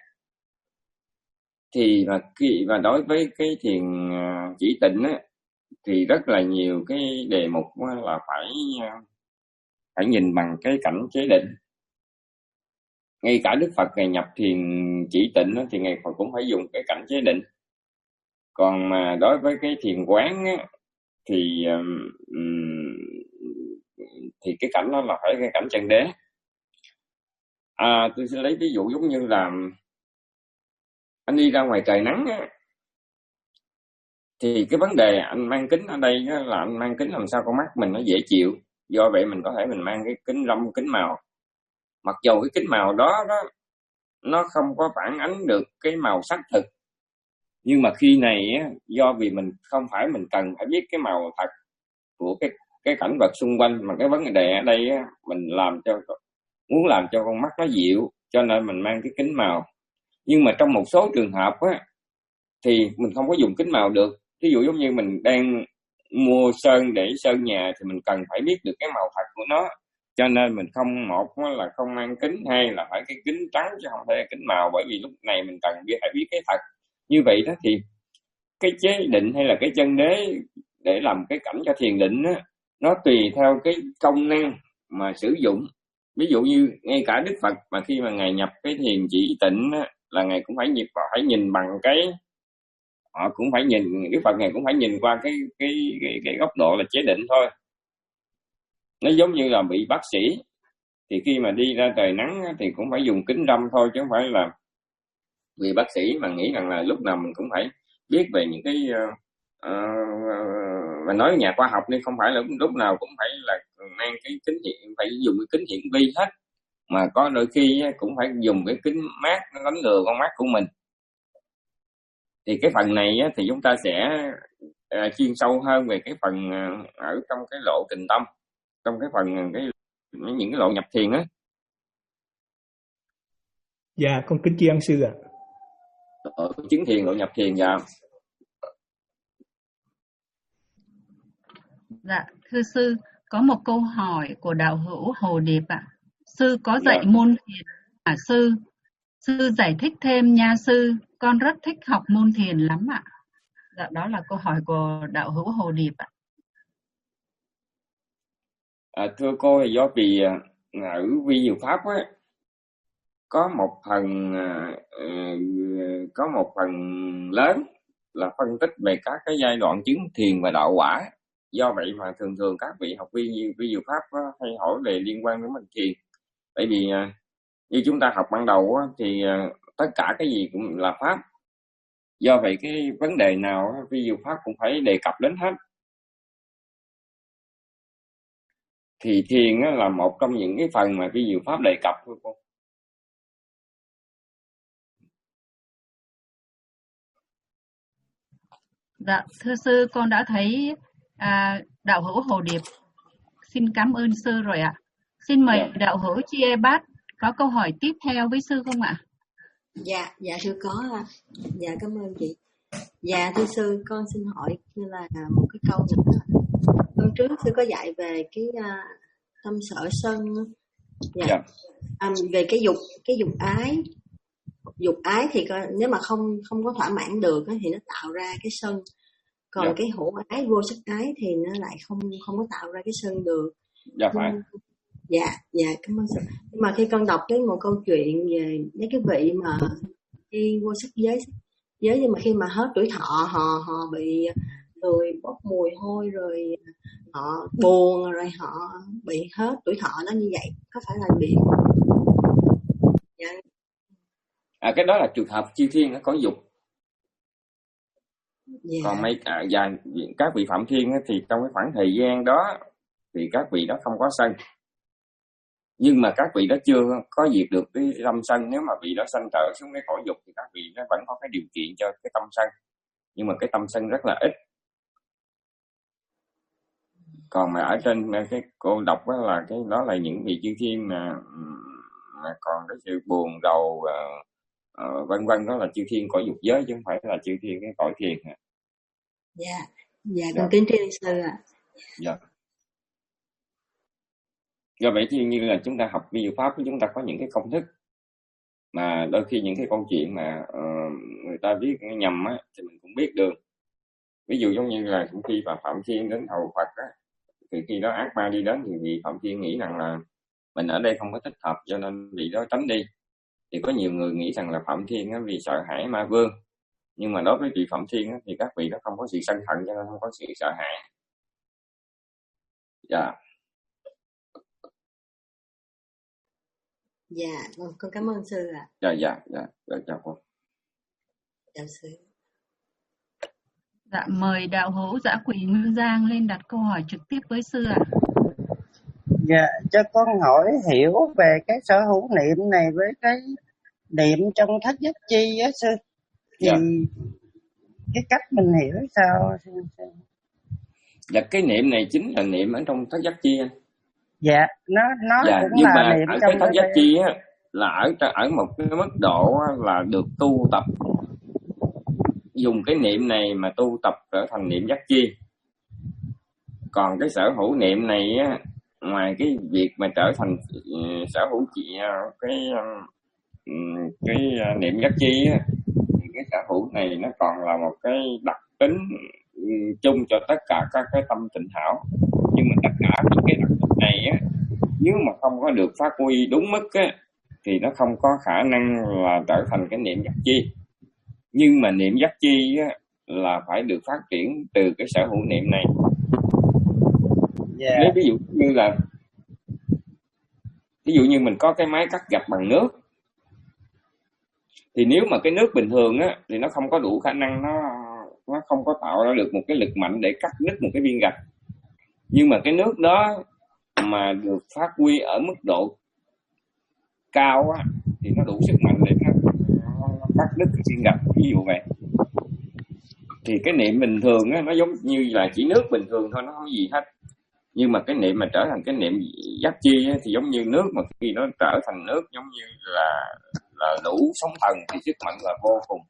Thì mà khi và đối với cái thiền chỉ tịnh á thì rất là nhiều cái đề mục là phải phải nhìn bằng cái cảnh chế định. Ngay cả Đức Phật ngày nhập thiền chỉ tịnh á, thì ngày Phật cũng phải dùng cái cảnh chế định. Còn mà đối với cái thiền quán á, thì um, thì cái cảnh đó là phải cái cảnh chân đế. À, tôi sẽ lấy ví dụ giống như là anh đi ra ngoài trời nắng á, thì cái vấn đề anh mang kính ở đây á, là anh mang kính làm sao con mắt mình nó dễ chịu. Do vậy mình có thể mình mang cái kính râm, kính màu. Mặc dù cái kính màu đó, đó nó không có phản ánh được cái màu sắc thực, nhưng mà khi này á, do vì mình không phải mình cần phải biết cái màu thật của cái cái cảnh vật xung quanh, mà cái vấn đề ở đây á, mình làm cho muốn làm cho con mắt nó dịu, cho nên mình mang cái kính màu. Nhưng mà trong một số trường hợp á, thì mình không có dùng kính màu được. Ví dụ giống như mình đang mua sơn để sơn nhà thì mình cần phải biết được cái màu thật của nó, cho nên mình không, một là không mang kính, hai là phải cái kính trắng chứ không phải kính màu, bởi vì lúc này mình cần biết phải biết cái thật. Như vậy đó thì cái chế định hay là cái chân đế để làm cái cảnh cho thiền định á, nó tùy theo cái công năng mà sử dụng. Ví dụ như ngay cả Đức Phật mà khi mà ngài nhập cái thiền chỉ tịnh á, là ngài cũng phải nhìn phải nhìn bằng cái họ cũng phải nhìn Đức Phật ngài cũng phải nhìn qua cái cái cái, cái góc độ là chế định thôi. Nó giống như là bị bác sĩ thì khi mà đi ra trời nắng á, thì cũng phải dùng kính râm thôi, chứ không phải là vì bác sĩ mà nghĩ rằng là lúc nào mình cũng phải biết về những cái uh, uh, mà nói nhà khoa học nên không phải là lúc nào cũng phải là mang cái kính hiện phải dùng cái kính hiển vi hết, mà có đôi khi cũng phải dùng cái kính mát nó đánh lừa con mắt của mình. Thì cái phần này thì chúng ta sẽ uh, chuyên sâu hơn về cái phần uh, ở trong cái lộ trình tâm, trong cái phần cái những cái lộ nhập thiền á. Dạ con kính tri ân sư ạ. Ở chứng thiền lộ nhập thiền. Dạ. Dạ thưa sư, có một câu hỏi của đạo hữu Hồ Điệp ạ. Sư có dạy dạ. môn thiền à sư? Sư giải thích thêm nha sư, con rất thích học môn thiền lắm ạ. Dạ đó là câu hỏi của đạo hữu Hồ Điệp ạ. À, thưa cô, thì do vì ở vi diệu pháp á, có một phần uh, có một phần lớn là phân tích về các cái giai đoạn chứng thiền và đạo quả. Do vậy mà thường thường các vị học viên vi diệu pháp uh, hay hỏi về liên quan đến mình thiền. Bởi vì uh, như chúng ta học ban đầu uh, thì uh, tất cả cái gì cũng là pháp. Do vậy cái vấn đề nào uh, vi diệu pháp cũng phải đề cập đến hết. Thì thiền uh, là một trong những cái phần mà vi diệu pháp đề cập thôi cô. Dạ, thưa sư, con đã thấy à, đạo hữu Hồ Điệp. Xin cảm ơn sư rồi ạ. Xin mời yeah. đạo hữu Chi E Bát có câu hỏi tiếp theo với sư không ạ? Dạ, dạ sư có. Dạ cảm ơn chị. Dạ thưa sư, con xin hỏi như là một cái câu nữa. Hôm trước sư có dạy về cái uh, tâm sở sân. Dạ. Yeah. À, về cái dục cái dục ái. Dục ái thì coi, nếu mà không không có thỏa mãn được thì nó tạo ra cái sân. Còn yeah. cái hữu ái, vô sắc ái thì nó lại không không có tạo ra cái sân được. Dạ yeah, phải. Dạ, dạ cảm ơn sư. Nhưng mà khi con đọc cái một câu chuyện về mấy cái vị mà đi vô sắc giới giới nhưng mà khi mà hết tuổi thọ họ họ bị người bốc mùi hôi rồi họ buồn rồi họ bị hết tuổi thọ nó như vậy, có phải là bị? Dạ. À, cái đó là trường hợp chư thiên nó có dục. Yeah. Còn mấy à, và các vị phạm thiên thì trong cái khoảng thời gian đó thì các vị đó không có sân, nhưng mà các vị đó chưa có diệt được cái tâm sân. Nếu mà vị đó sanh trở xuống cái cõi dục thì các vị đó vẫn có cái điều kiện cho cái tâm sân, nhưng mà cái tâm sân rất là ít. Còn mà ở trên cái cô đọc đó là cái đó là những vị chư thiên mà, mà còn cái sự buồn rầu uh, uh, vân vân, đó là chư thiên cõi dục giới chứ không phải là chư thiên cái cõi thiền. Dạ, dạ con kính tri sư ạ. Dạ. Do vậy thì như là chúng ta học vi diệu pháp, chúng ta có những cái công thức mà đôi khi những cái câu chuyện mà uh, người ta viết nhầm á thì mình cũng biết được. Ví dụ giống như là khi mà Phạm Thiên đến hầu Phật á, thì khi đó ác ma đi đến thì vị Phạm Thiên nghĩ rằng là mình ở đây không có thích hợp cho nên vị đó tránh đi. Thì có nhiều người nghĩ rằng là Phạm Thiên á, vì sợ hãi ma vương, nhưng mà đối với vị Phạm Thiên á, thì các vị đó không có sự sân hận cho nên không có sự sợ hãi. Dạ. Dạ, vâng, con cảm ơn sư ạ. Dạ, dạ, dạ, dạ, chào con. Chào sư. Dạ, mời đạo hữu Dã Quỷ Ngư Giang lên đặt câu hỏi trực tiếp với sư ạ. Dạ, cho con hỏi hiểu về cái sở hữu niệm này với cái niệm trong thất giác chi á sư. Thì dạ. cái cách mình hiểu sao? Dạ, cái niệm này chính là niệm ở trong thất giác chi. Dạ, nó nó dạ, cũng nhưng là mà niệm ở trong cái thất giác chi á là ở ở một cái mức độ là được tu tập, dùng cái niệm này mà tu tập trở thành niệm giác chi. Còn cái sở hữu niệm này á, ngoài cái việc mà trở thành uh, sở hữu chị uh, cái uh, cái uh, niệm giác chi á, thì cái sở hữu này nó còn là một cái đặc tính um, chung cho tất cả các cái tâm tịnh hảo. Nhưng mà tất cả những cái đặc tính này á, nếu mà không có được phát huy đúng mức á, thì nó không có khả năng là trở thành cái niệm giác chi. Nhưng mà niệm giác chi á, là phải được phát triển từ cái sở hữu niệm này. Yeah. Nếu ví dụ như là ví dụ như mình có cái máy cắt gạch bằng nước, thì nếu mà cái nước bình thường á thì nó không có đủ khả năng, nó nó không có tạo ra được một cái lực mạnh để cắt đứt một cái viên gạch. Nhưng mà cái nước đó mà được phát huy ở mức độ cao á thì nó đủ sức mạnh để nó, nó cắt đứt cái viên gạch, ví dụ vậy. Thì cái niệm bình thường á nó giống như là chỉ nước bình thường thôi, nó không có gì hết. Nhưng mà cái niệm mà trở thành cái niệm giác chi á, thì giống như nước mà khi nó trở thành nước, giống như là là đủ sóng thần thì sức mạnh là vô cùng.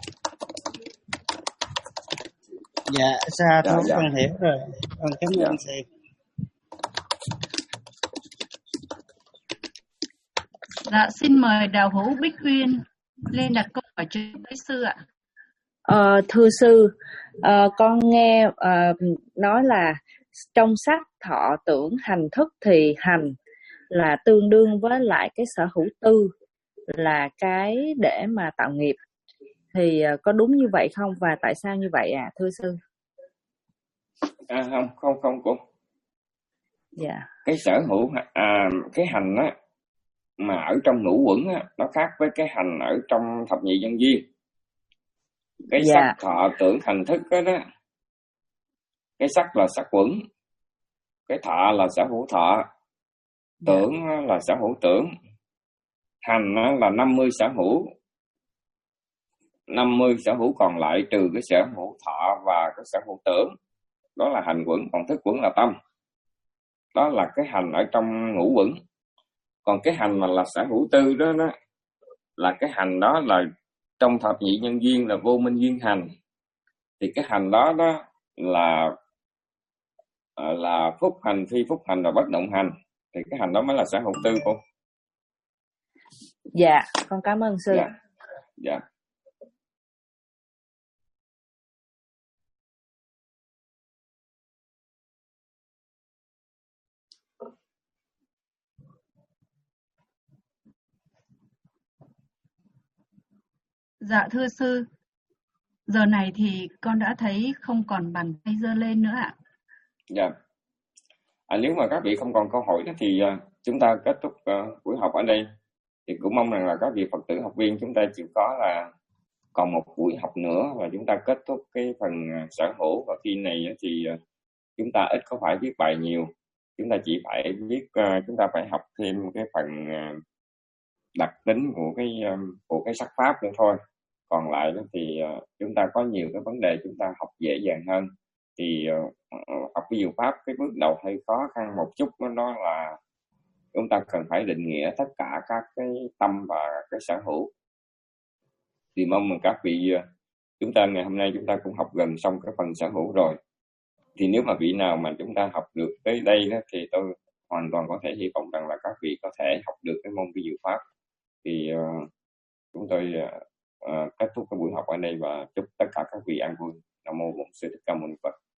Dạ, xa dạ, thôi dạ. con hiểu rồi. Con cảm ơn dạ. sư. Dạ, xin mời đạo hữu Bích Uyên lên đặt câu hỏi trước với sư ạ. Ờ, thưa sư, uh, con nghe uh, nói là trong sắc thọ tưởng hành thức thì hành là tương đương với lại cái sở hữu tư là cái để mà tạo nghiệp. Thì uh, có đúng như vậy không và tại sao như vậy à thưa sư? À, không, không, không cũng. Dạ. Cái sở hữu, à, cái hành á, mà ở trong ngũ quẩn á, nó khác với cái hành ở trong thập nhị nhân duyên. Cái dạ. sắc thọ tưởng hành thức đó, đó, cái sắc là sắc quẩn, cái thọ là sở hữu thọ, tưởng dạ. là sở hữu tưởng, hành là năm mươi sở hữu, năm mươi sở hữu còn lại trừ cái sở hữu thọ và cái sở hữu tưởng, đó là hành quẩn. Còn thức quẩn là tâm, đó là cái hành ở trong ngũ quẩn. Còn cái hành mà là sở hữu tư đó, đó là cái hành đó là trong thập nhị nhân duyên là vô minh duyên hành, thì cái hành đó đó là là phúc hành, phi phúc hành và bất động hành, thì cái hành đó mới là sở hữu tư cô. Dạ, con cảm ơn sư. Dạ. Dạ. Dạ thưa sư, giờ này thì con đã thấy không còn bàn tay giơ lên nữa ạ. Dạ. À, nếu mà các vị không còn câu hỏi đó thì uh, chúng ta kết thúc uh, buổi học ở đây. Thì cũng mong rằng là các vị Phật tử học viên chúng ta chịu có là còn một buổi học nữa và chúng ta kết thúc cái phần uh, sở hữu. Và khi này uh, thì uh, chúng ta ít có phải viết bài nhiều, chúng ta chỉ phải viết uh, chúng ta phải học thêm cái phần uh, đặc tính của cái um, của cái sắc pháp nữa thôi. Còn lại đó thì uh, chúng ta có nhiều cái vấn đề chúng ta học dễ dàng hơn. Thì uh, học cái diệu pháp cái bước đầu hơi khó khăn một chút, đó, đó là chúng ta cần phải định nghĩa tất cả các cái tâm và cái sở hữu. Thì mong rằng các vị uh, chúng ta ngày hôm nay chúng ta cũng học gần xong cái phần sở hữu rồi. Thì nếu mà vị nào mà chúng ta học được tới đây đó, thì tôi hoàn toàn có thể hy vọng rằng là các vị có thể học được cái môn vi diệu pháp. Thì uh, chúng tôi uh, uh, kết thúc cái buổi học ở đây và chúc tất cả các vị an vui. Nam mô Bổn Sư Thích Ca Mâu Ni Phật.